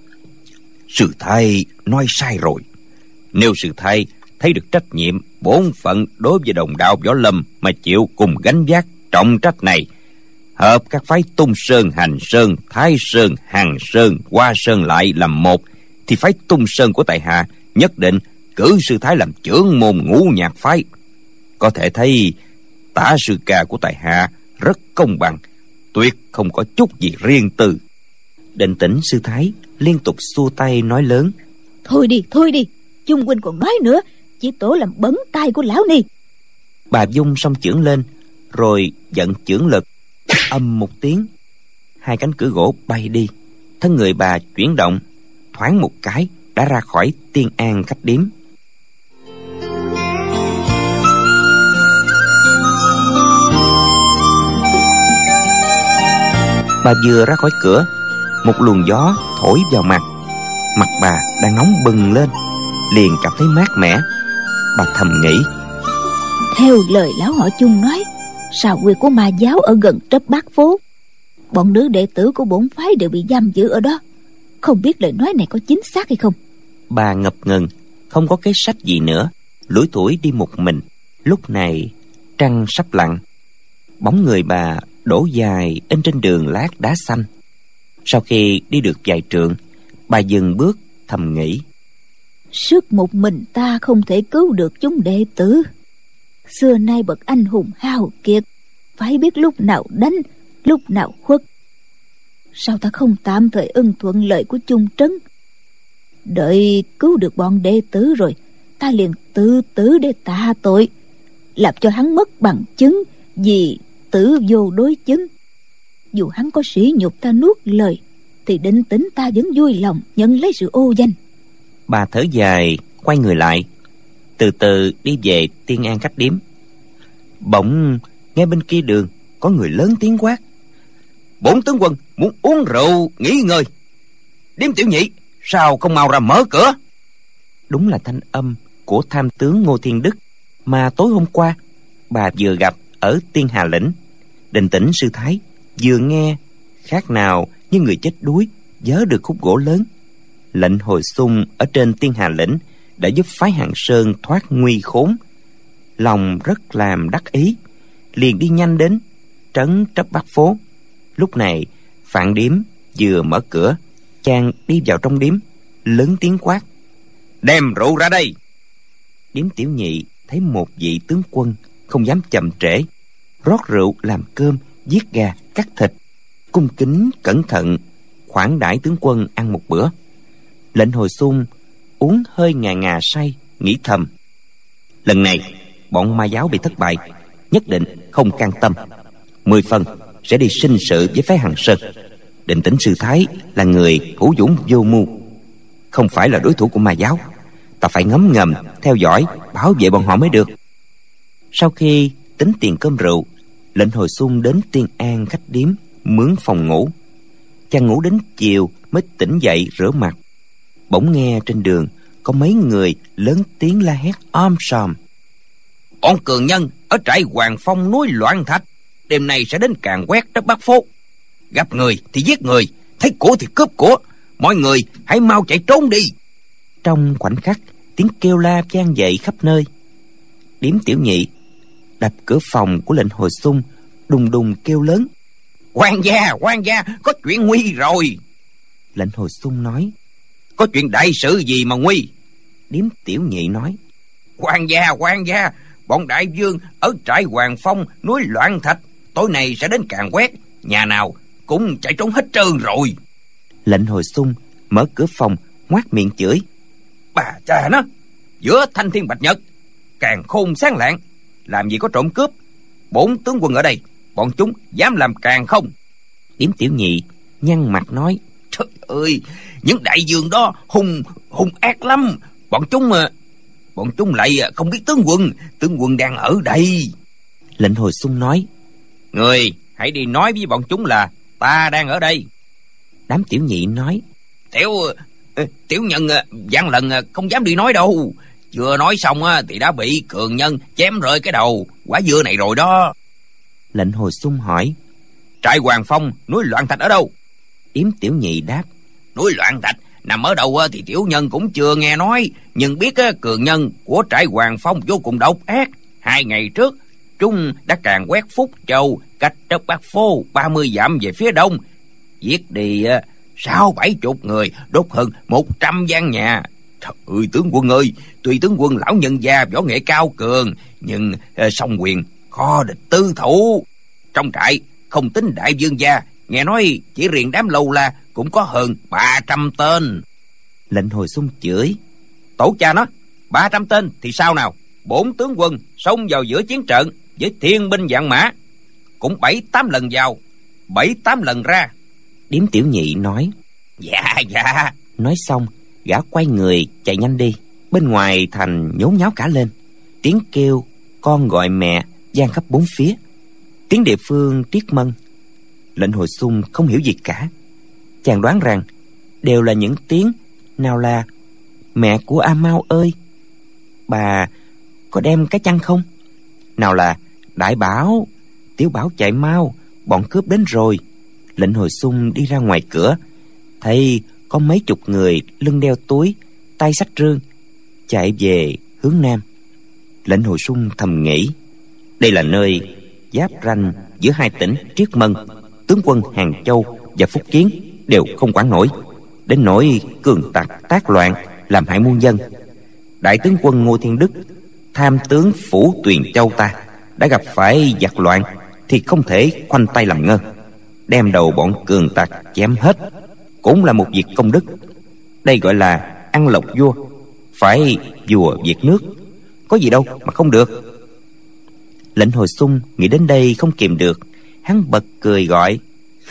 Sư thái nói sai rồi. Nếu sư thái thấy được trách nhiệm bổn phận đối với đồng đạo võ lâm mà chịu cùng gánh vác trọng trách này, hợp các phái Tung Sơn, Hành Sơn, Thái Sơn, Hằng Sơn, Hoa Sơn lại làm một, thì phái Tung Sơn của tại hạ nhất định cử sư thái làm trưởng môn ngũ nhạc phái. Có thể thấy Tả sư ca của tại hạ rất công bằng, tuyệt không có chút gì riêng tư. Định Tĩnh sư thái liên tục xua tay nói lớn: Thôi đi, thôi đi, Chung huynh còn nói nữa, chỉ tổ làm bấn tay của lão ni. Bà dung xong chưởng lên, rồi giận chưởng lực, âm một tiếng, hai cánh cửa gỗ bay đi. Thân người bà chuyển động, thoáng một cái đã ra khỏi Tiên An khách điếm. Bà vừa ra khỏi cửa, một luồng gió thổi vào mặt. Mặt bà đang nóng bừng lên, liền cảm thấy mát mẻ. Bà thầm nghĩ: Theo lời lão họ Chung nói, sào quyệt của ma giáo ở gần Trấp Bát Phố. Bọn nữ đệ tử của bổn phái đều bị giam giữ ở đó. Không biết lời nói này có chính xác hay không? Bà ngập ngừng, không có cái sách gì nữa, lủi thủi đi một mình. Lúc này trăng sắp lặn, bóng người bà đổ dài in trên đường lát đá xanh. Sau khi đi được vài trượng, bà dừng bước thầm nghĩ: sức một mình ta không thể cứu được chúng đệ tử. Xưa nay bậc anh hùng hào kiệt, phải biết lúc nào đánh, lúc nào khuất. Sao ta không tạm thời ưng thuận lời của Chung Trấn? Đợi cứu được bọn đệ tử rồi, ta liền tự tử để tạ tội, làm cho hắn mất bằng chứng, vì tử vô đối chứng. Dù hắn có sỉ nhục ta nuốt lời, thì định tính ta vẫn vui lòng nhận lấy sự ô danh. Bà thở dài, quay người lại, từ từ đi về Tiên An khách điếm. Bỗng nghe bên kia đường có người lớn tiếng quát: bổn tướng quân muốn uống rượu nghỉ ngơi. Điếm tiểu nhị, sao không mau ra mở cửa? Đúng là thanh âm của tham tướng Ngô Thiên Đức mà tối hôm qua bà vừa gặp ở Tiên Hà Lĩnh. Đình Tĩnh sư thái vừa nghe khác nào như người chết đuối vớ được khúc gỗ lớn. Lệnh hồi xung ở trên Tiên Hà Lĩnh đã giúp phái Hạng Sơn thoát nguy khốn, lòng rất làm đắc ý, liền đi nhanh đến trấn Trấp Bát Phố. Lúc này Phạn điếm vừa mở cửa, chàng đi vào trong điếm, lớn tiếng quát: đem rượu ra đây. Điếm tiểu nhị thấy một vị tướng quân, không dám chậm trễ, rót rượu làm cơm, giết gà, cắt thịt, cung kính cẩn thận khoản đãi tướng quân ăn một bữa. Lệnh hồi xung uống hơi ngà ngà say, nghĩ thầm: lần này bọn ma giáo bị thất bại, nhất định không can tâm, mười phần sẽ đi sinh sự với phái Hằng Sơn. Định Tĩnh sư thái là người hữu dũng vô mưu, không phải là đối thủ của ma giáo. Ta phải ngấm ngầm theo dõi, bảo vệ bọn họ mới được. Sau khi tính tiền cơm rượu, lệnh hồi xung đến Tiên An khách điếm mướn phòng ngủ. Chàng ngủ đến chiều mới tỉnh dậy rửa mặt. Bỗng nghe trên đường có mấy người lớn tiếng la hét om sòm: bọn cường nhân ở trại Hoàng Phong núi Loạn Thạch đêm nay sẽ đến càn quét Trấp Bát Phố. Gặp người thì giết người, thấy của thì cướp của. Mọi người hãy mau chạy trốn đi. Trong khoảnh khắc, tiếng kêu la vang dậy khắp nơi. Điếm tiểu nhị đập cửa phòng của lệnh hồi xung, đùng đùng kêu lớn: quan gia, quan gia, có chuyện nguy rồi. Lệnh hồi xung nói: có chuyện đại sự gì mà nguy? Điếm tiểu nhị nói: quan gia, quan gia, bọn đại vương ở trại Hoàng Phong núi Loạn Thạch tối nay sẽ đến càn quét, nhà nào cũng chạy trốn hết trơn rồi. Lệnh hồi xung mở cửa phòng, ngoác miệng chửi: bà cha nó, giữa thanh thiên bạch nhật, càng khôn sáng lạng, làm gì có trộm cướp. Bổn tướng quân ở đây, bọn chúng dám làm càng không? Điếm tiểu nhị nhăn mặt nói: trời ơi, những đại vương đó hung hung ác lắm. Bọn chúng mà bọn chúng lại không biết tướng quân, tướng quân đang ở đây. Lệnh hồi xung nói: người hãy đi nói với bọn chúng là ta đang ở đây. Đám tiểu nhị nói: tiểu tiểu nhân vạn lần không dám đi nói đâu. Chưa nói xong thì đã bị cường nhân chém rơi cái đầu quả dưa này rồi đó. Lệnh hồi xung hỏi: trại Hoàng Phong núi Loạn Thạch ở đâu? Điếm tiểu nhị đáp: núi Loạn Thạch nằm ở đâu thì tiểu nhân cũng chưa nghe nói, nhưng biết cường nhân của trại Hoàng Phong vô cùng độc ác. Hai ngày trước chúng đã càn quét Phúc Châu, cách Trấp Bát Phố ba mươi dặm về phía đông, giết đi sáu bảy chục người, đốt hơn một trăm gian nhà. Trời ơi tướng quân ơi, tuy tướng quân lão nhân gia võ nghệ cao cường, nhưng song quyền khó địch tư thủ. Trong trại không tính đại vương gia, nghe nói chỉ riêng đám lâu la cũng có hơn ba trăm tên. Lệnh hồi xung chửi: tổ cha nó, ba trăm tên thì sao nào? Bổn tướng quân xông vào giữa chiến trận với thiên binh vạn mã, cũng bảy tám lần vào, bảy tám lần ra. Điếm tiểu nhị nói: dạ dạ. Nói xong, gã quay người chạy nhanh đi. Bên ngoài thành nhốn nháo cả lên, tiếng kêu con gọi mẹ vang khắp bốn phía. Tiếng địa phương triết mân. Lệnh hồi xung không hiểu gì cả. Chàng đoán rằng đều là những tiếng nào là mẹ của A Mau ơi, bà có đem cái chăn không? nào là đại bảo, tiểu bảo chạy mau, bọn cướp đến rồi. Lệnh Hồi Xung đi ra ngoài cửa, thấy có mấy chục người lưng đeo túi, tay xách rương, chạy về hướng nam. Lệnh Hồi Xung thầm nghĩ, đây là nơi giáp ranh giữa hai tỉnh Triết Mân. Tướng quân Hàng Châu và Phúc Kiến đều không quản nổi, đến nỗi cường tặc tác loạn, làm hại muôn dân. Đại tướng quân Ngô Thiên Đức, tham tướng phủ Tuyền Châu ta, đã gặp phải giặc loạn thì không thể khoanh tay làm ngơ, đem đầu bọn cường tặc chém hết cũng là một việc công đức. Đây gọi là ăn lộc vua, phải vua diệt nước, có gì đâu mà không được. Lệnh Hồi Xung nghĩ đến đây không kìm được, hắn bật cười gọi,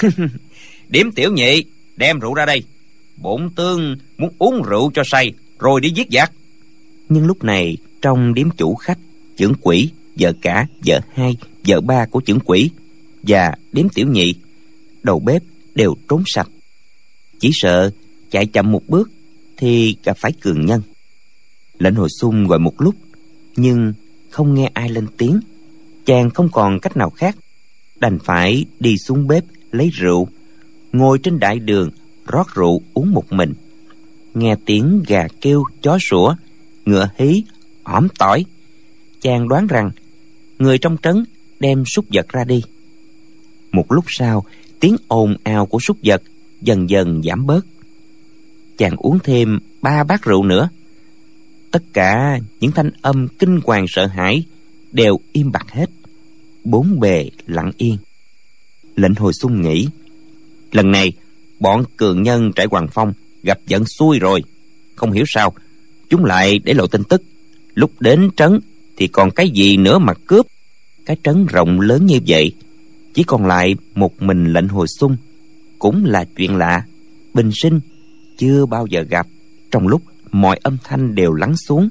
Điếm tiểu nhị, đem rượu ra đây, bổn tướng muốn uống rượu cho say rồi đi giết giặc. Nhưng lúc này trong điếm chủ khách, chưởng quỷ, vợ cả, vợ hai, vợ ba của chưởng quỷ và điếm tiểu nhị, đầu bếp đều trốn sạch. Chỉ sợ chạy chậm một bước thì gặp phải cường nhân. Lệnh Hồi Xung gọi một lúc nhưng không nghe ai lên tiếng. Chàng không còn cách nào khác, đành phải đi xuống bếp lấy rượu, ngồi trên đại đường rót rượu uống một mình. Nghe tiếng gà kêu, chó sủa, ngựa hí, ỏm tỏi, chàng đoán rằng người trong trấn đem súc vật ra đi. Một lúc sau, tiếng ồn ào của súc vật dần dần giảm bớt. Chàng uống thêm ba bát rượu nữa. Tất cả những thanh âm kinh hoàng sợ hãi đều im bặt hết, bốn bề lặng yên. Lệnh Hồi Xung nghĩ, lần này bọn cường nhân trại Hoàng Phong gặp vận xui rồi. Không hiểu sao chúng lại để lộ tin tức, lúc đến trấn thì còn cái gì nữa mà cướp. Cái trấn rộng lớn như vậy, chỉ còn lại một mình Lệnh Hồi Xung cũng là chuyện lạ, bình sinh chưa bao giờ gặp. Trong lúc mọi âm thanh đều lắng xuống,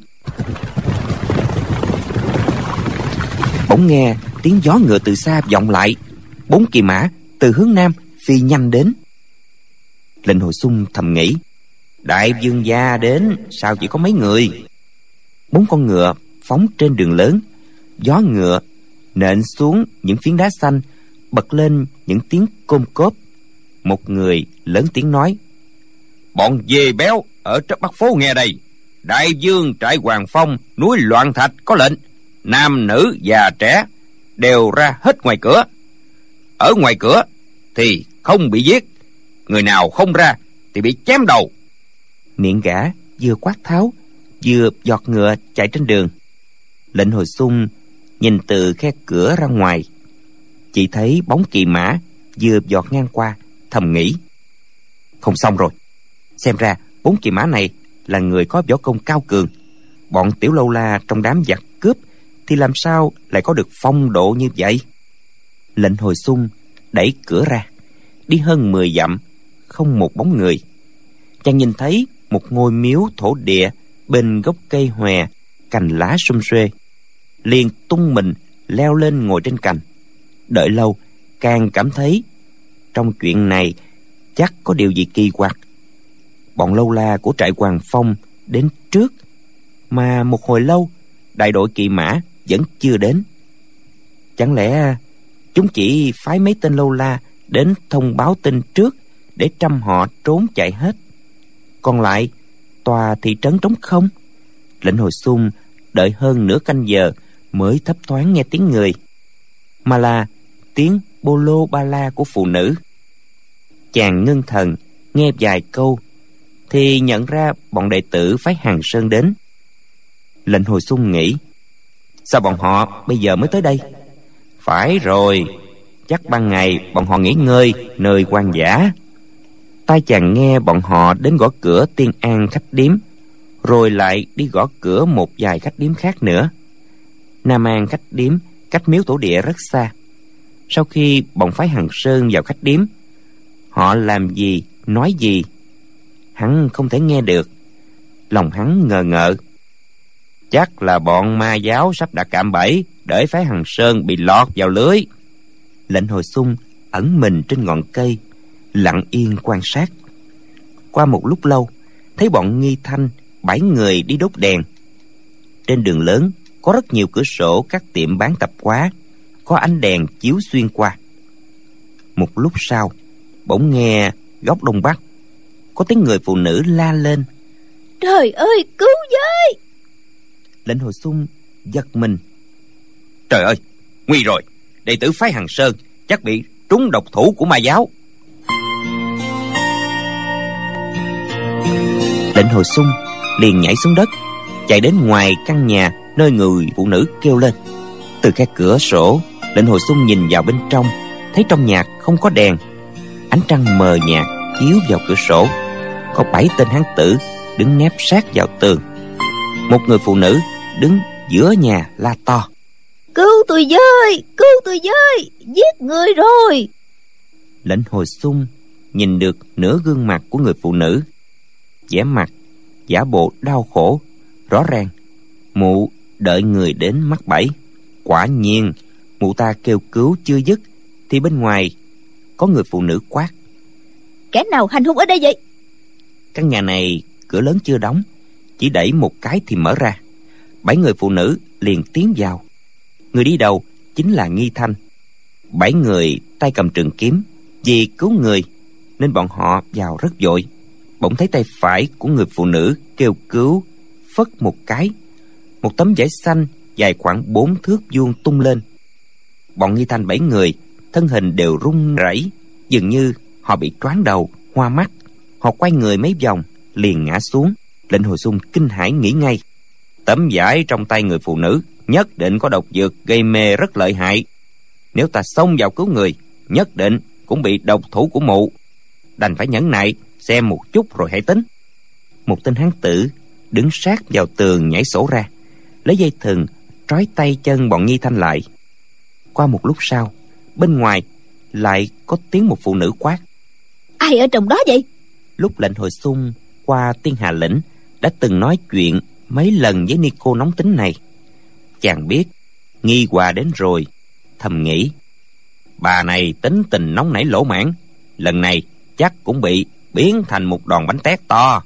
bỗng nghe tiếng gió ngựa từ xa vọng lại. Bốn kỳ mã từ hướng nam phi nhanh đến. Lệnh Hồi Xung thầm nghĩ, đại vương gia đến sao chỉ có mấy người. Bốn con ngựa phóng trên đường lớn, gió ngựa nện xuống những phiến đá xanh, bật lên những tiếng côm cốp. Một người lớn tiếng nói, bọn dê béo ở trước Bắc phố nghe đây, đại vương trại Hoàng Phong núi Loạn Thạch có lệnh, nam nữ già trẻ đều ra hết ngoài cửa. Ở ngoài cửa thì không bị giết, người nào không ra thì bị chém đầu. Miệng gã vừa quát tháo vừa giọt ngựa chạy trên đường. Lệnh Hồi Xung nhìn từ khe cửa ra ngoài, chỉ thấy bóng kỳ mã vừa giọt ngang qua, thầm nghĩ, không xong rồi. Xem ra bốn kỳ mã này là người có võ công cao cường. Bọn tiểu lâu la trong đám giặc cướp thì làm sao lại có được phong độ như vậy. Lệnh Hồi Xung đẩy cửa ra, đi hơn mười dặm, không một bóng người. Chàng nhìn thấy một ngôi miếu thổ địa bên gốc cây hòe, cành lá sum xuê, liền tung mình leo lên ngồi trên cành. Đợi lâu càng cảm thấy trong chuyện này chắc có điều gì kỳ quặc. Bọn lâu la của trại Hoàng Phong đến trước, mà một hồi lâu đại đội kỳ mã vẫn chưa đến. Chẳng lẽ chúng chỉ phái mấy tên lâu la đến thông báo tin trước để trăm họ trốn chạy hết, còn lại tòa thị trấn trống không? Lệnh Hồi Xung đợi hơn nửa canh giờ mới thấp thoáng nghe tiếng người, mà là tiếng bô lô ba la của phụ nữ. Chàng ngưng thần nghe vài câu thì nhận ra bọn đệ tử phái Hàng Sơn đến. Lệnh Hồi Xung nghĩ, sao bọn họ bây giờ mới tới đây? Phải rồi, chắc ban ngày bọn họ nghỉ ngơi nơi hoang dã. Tai chàng nghe bọn họ đến gõ cửa Tiên An khách điếm, rồi lại đi gõ cửa một vài khách điếm khác nữa. Nam An khách điếm cách miếu tổ địa rất xa. Sau khi bọn phái Hàng Sơn vào khách điếm, họ làm gì, nói gì, hắn không thể nghe được. Lòng hắn ngờ ngợ, chắc là bọn ma giáo sắp đặt cạm bẫy để phái Hàng Sơn bị lọt vào lưới. Lệnh Hồi Xung ẩn mình trên ngọn cây, lặng yên quan sát. Qua một lúc lâu, thấy bọn Nghi Thanh bảy người đi đốt đèn. Trên đường lớn có rất nhiều cửa sổ các tiệm bán tạp hóa, có ánh đèn chiếu xuyên qua. Một lúc sau, bỗng nghe góc đông bắc có tiếng người phụ nữ la lên: Trời ơi, cứu với! Lệnh Hồi Xung giật mình. Trời ơi, nguy rồi, đệ tử phái Hằng Sơn chắc bị trúng độc thủ của ma giáo. Lệnh Hồi Xung liền nhảy xuống đất, chạy đến ngoài căn nhà nơi người phụ nữ kêu lên. Từ khe cửa sổ, Lệnh Hồi Xung nhìn vào bên trong, thấy trong nhà không có đèn. Ánh trăng mờ nhạt chiếu vào cửa sổ. Có bảy tên hán tử đứng nép sát vào tường. Một người phụ nữ đứng giữa nhà la to: Cứu tôi với, cứu tôi với, giết người rồi! Lệnh Hồi Xung nhìn được nửa gương mặt của người phụ nữ, vẻ mặt giả bộ đau khổ. Rõ ràng mụ đợi người đến mắc bẫy. Quả nhiên, mụ ta kêu cứu chưa dứt thì bên ngoài có người phụ nữ quát: Kẻ nào hành hung ở đây vậy? Căn nhà này cửa lớn chưa đóng, chỉ đẩy một cái thì mở ra. Bảy người phụ nữ liền tiến vào. Người đi đầu chính là Nghi Thanh. Bảy người tay cầm trường kiếm. Vì cứu người nên bọn họ vào rất vội. Bỗng thấy tay phải của người phụ nữ kêu cứu, phất một cái, một tấm vải xanh dài khoảng bốn thước vuông tung lên. Bọn Nghi Thanh bảy người thân hình đều run rẩy, dường như họ bị choáng đầu, hoa mắt. Họ quay người mấy vòng liền ngã xuống. Lệnh Hồi Xung kinh hãi nghĩ ngay: tấm vải trong tay người phụ nữ nhất định có độc dược gây mê rất lợi hại. Nếu ta xông vào cứu người, nhất định cũng bị độc thủ của mụ. Đành phải nhẫn nại xem một chút rồi hãy tính. Một tên hán tử đứng sát vào tường nhảy sổ ra, lấy dây thừng trói tay chân bọn Nhi Thanh lại. Qua một lúc sau, bên ngoài lại có tiếng một phụ nữ quát: Ai ở trong đó vậy? Lúc Lệnh Hồi Xung qua Tiên Hà Lĩnh đã từng nói chuyện mấy lần với ni cô nóng tính này. Chàng biết Nghi Hòa đến rồi, thầm nghĩ: bà này tính tình nóng nảy lỗ mãn, lần này chắc cũng bị biến thành một đòn bánh tét to.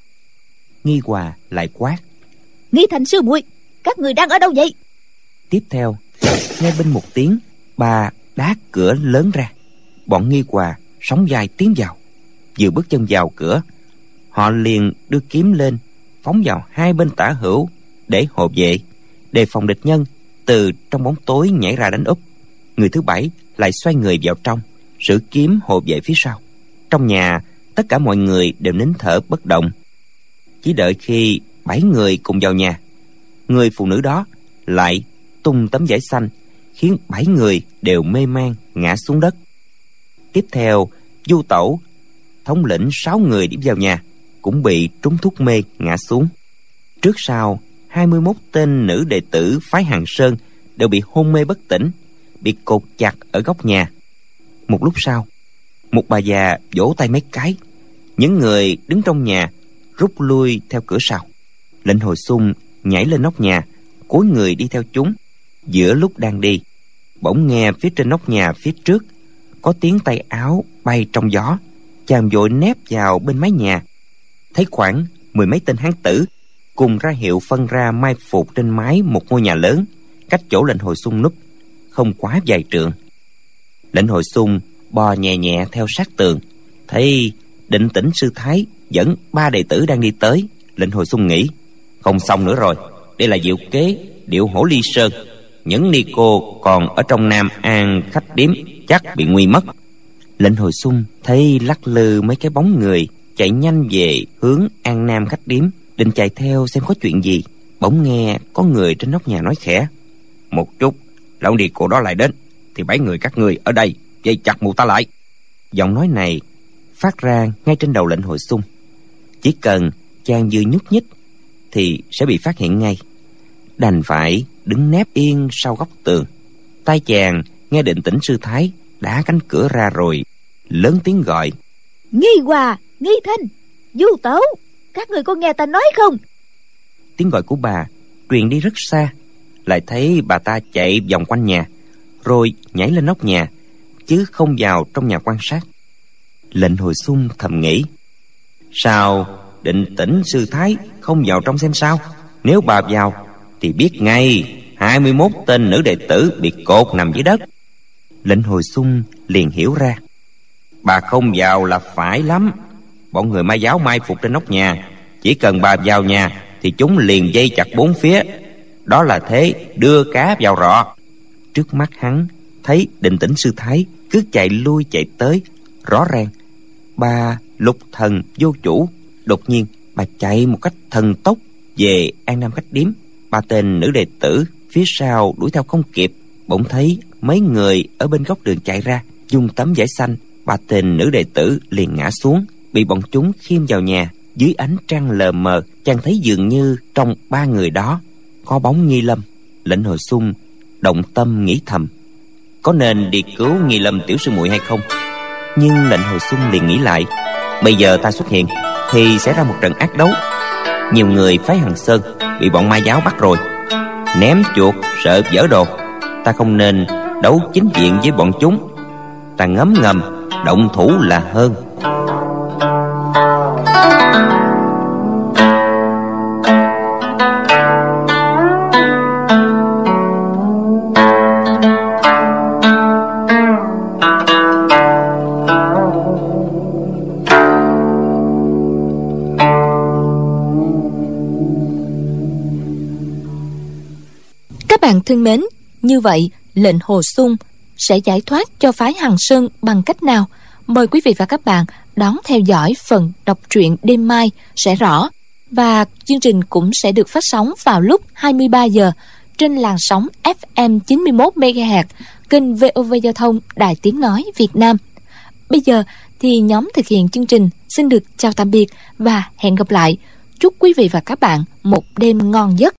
Nghi Hòa lại quát: Nghi Thành sư muội, các người đang ở đâu vậy? Tiếp theo, nghe bên một tiếng, bà đá cửa lớn ra. Bọn Nghi Hòa sóng vai tiến vào. Vừa bước chân vào cửa, họ liền đưa kiếm lên, phóng vào hai bên tả hữu để hộ vệ, đề phòng địch nhân từ trong bóng tối nhảy ra đánh úp. Người thứ bảy lại xoay người vào trong, sử kiếm hộ vệ phía sau. Trong nhà, tất cả mọi người đều nín thở bất động. Chỉ đợi khi bảy người cùng vào nhà, người phụ nữ đó lại tung tấm vải xanh, khiến bảy người đều mê man ngã xuống đất. Tiếp theo, Du Tẩu, thống lĩnh sáu người đi vào nhà, cũng bị trúng thuốc mê ngã xuống. Trước sau, hai mươi mốt tên nữ đệ tử phái Hằng Sơn đều bị hôn mê bất tỉnh, bị cột chặt ở góc nhà. Một lúc sau, một bà già vỗ tay mấy cái. Những người đứng trong nhà rút lui theo cửa sau. Lệnh Hồi Xung nhảy lên nóc nhà, cúi người đi theo chúng. Giữa lúc đang đi, bỗng nghe phía trên nóc nhà phía trước có tiếng tay áo bay trong gió. Chàng vội nép vào bên mái nhà, thấy khoảng mười mấy tên hán tử cùng ra hiệu phân ra mai phục trên mái một ngôi nhà lớn, cách chỗ Lệnh Hồi Xung núp không quá vài trượng. Lệnh Hồi Xung bò nhẹ nhẹ theo sát tường, thấy Định Tĩnh sư thái dẫn ba đệ tử đang đi tới. Lệnh Hồi Xung nghĩ: không xong nữa rồi, đây là diệu kế điệu hổ ly sơn. Những ni cô còn ở trong Nam An khách điếm chắc bị nguy mất. Lệnh Hồi Xung thấy lắc lư mấy cái bóng người chạy nhanh về hướng An Nam khách điếm, định chạy theo xem có chuyện gì. Bỗng nghe có người trên nóc nhà nói khẽ: một chút, lão ni cô đó lại đến thì bảy người các ngươi ở đây dây chặt mụ ta lại. Giọng nói này phát ra ngay trên đầu Lệnh Hồi Xung. Chỉ cần chàng vừa nhúc nhích thì sẽ bị phát hiện ngay. Đành phải đứng nép yên sau góc tường. Tai chàng nghe Định Tĩnh sư thái đá cánh cửa ra rồi lớn tiếng gọi: Nghi Hòa, Nghi Thanh, Du Tẩu, các người có nghe ta nói không? Tiếng gọi của bà truyền đi rất xa. Lại thấy bà ta chạy vòng quanh nhà, rồi nhảy lên nóc nhà, chứ không vào trong nhà quan sát. Lệnh Hồi Xung thầm nghĩ: sao Định Tĩnh sư thái không vào trong xem sao? Nếu bà vào thì biết ngay hai mươi mốt tên nữ đệ tử bị cột nằm dưới đất. Lệnh Hồi Xung liền hiểu ra. Bà không vào là phải lắm. Bọn người ma giáo mai phục trên nóc nhà, chỉ cần bà vào nhà thì chúng liền dây chặt bốn phía. Đó là thế đưa cá vào rọ. Trước mắt hắn thấy Định Tĩnh sư thái cứ chạy lui chạy tới. Rõ ràng bà lục thần vô chủ. Đột nhiên bà chạy một cách thần tốc về An Nam khách điếm. Ba tên nữ đệ tử phía sau đuổi theo không kịp. Bỗng thấy mấy người ở bên góc đường chạy ra, dùng tấm vải xanh. Ba tên nữ đệ tử liền ngã xuống, bị bọn chúng khiêng vào nhà. Dưới ánh trăng lờ mờ, chàng thấy dường như trong ba người đó có bóng Nghi Lâm. Lệnh Hồi Xung động tâm nghĩ thầm, có nên đi cứu Nghi Lâm tiểu sư muội hay không? Nhưng Lệnh Hồi Xung liền nghĩ lại, bây giờ ta xuất hiện thì sẽ ra một trận ác đấu. Nhiều người phái Hằng Sơn bị bọn ma giáo bắt rồi, ném chuột sợ vỡ đồ. Ta không nên đấu chính diện với bọn chúng. Ta ngấm ngầm động thủ là hơn. Các bạn thân mến, như vậy Lệnh Hồ Xung sẽ giải thoát cho phái Hằng Sơn bằng cách nào? Mời quý vị và các bạn đón theo dõi phần đọc truyện đêm mai sẽ rõ. Và chương trình cũng sẽ được phát sóng vào lúc hai mươi ba giờ trên làn sóng ép em chín mươi mốt mê ga héc kênh vê o vê Giao thông Đài Tiếng Nói Việt Nam. Bây giờ thì nhóm thực hiện chương trình xin được chào tạm biệt và hẹn gặp lại. Chúc quý vị và các bạn một đêm ngon giấc.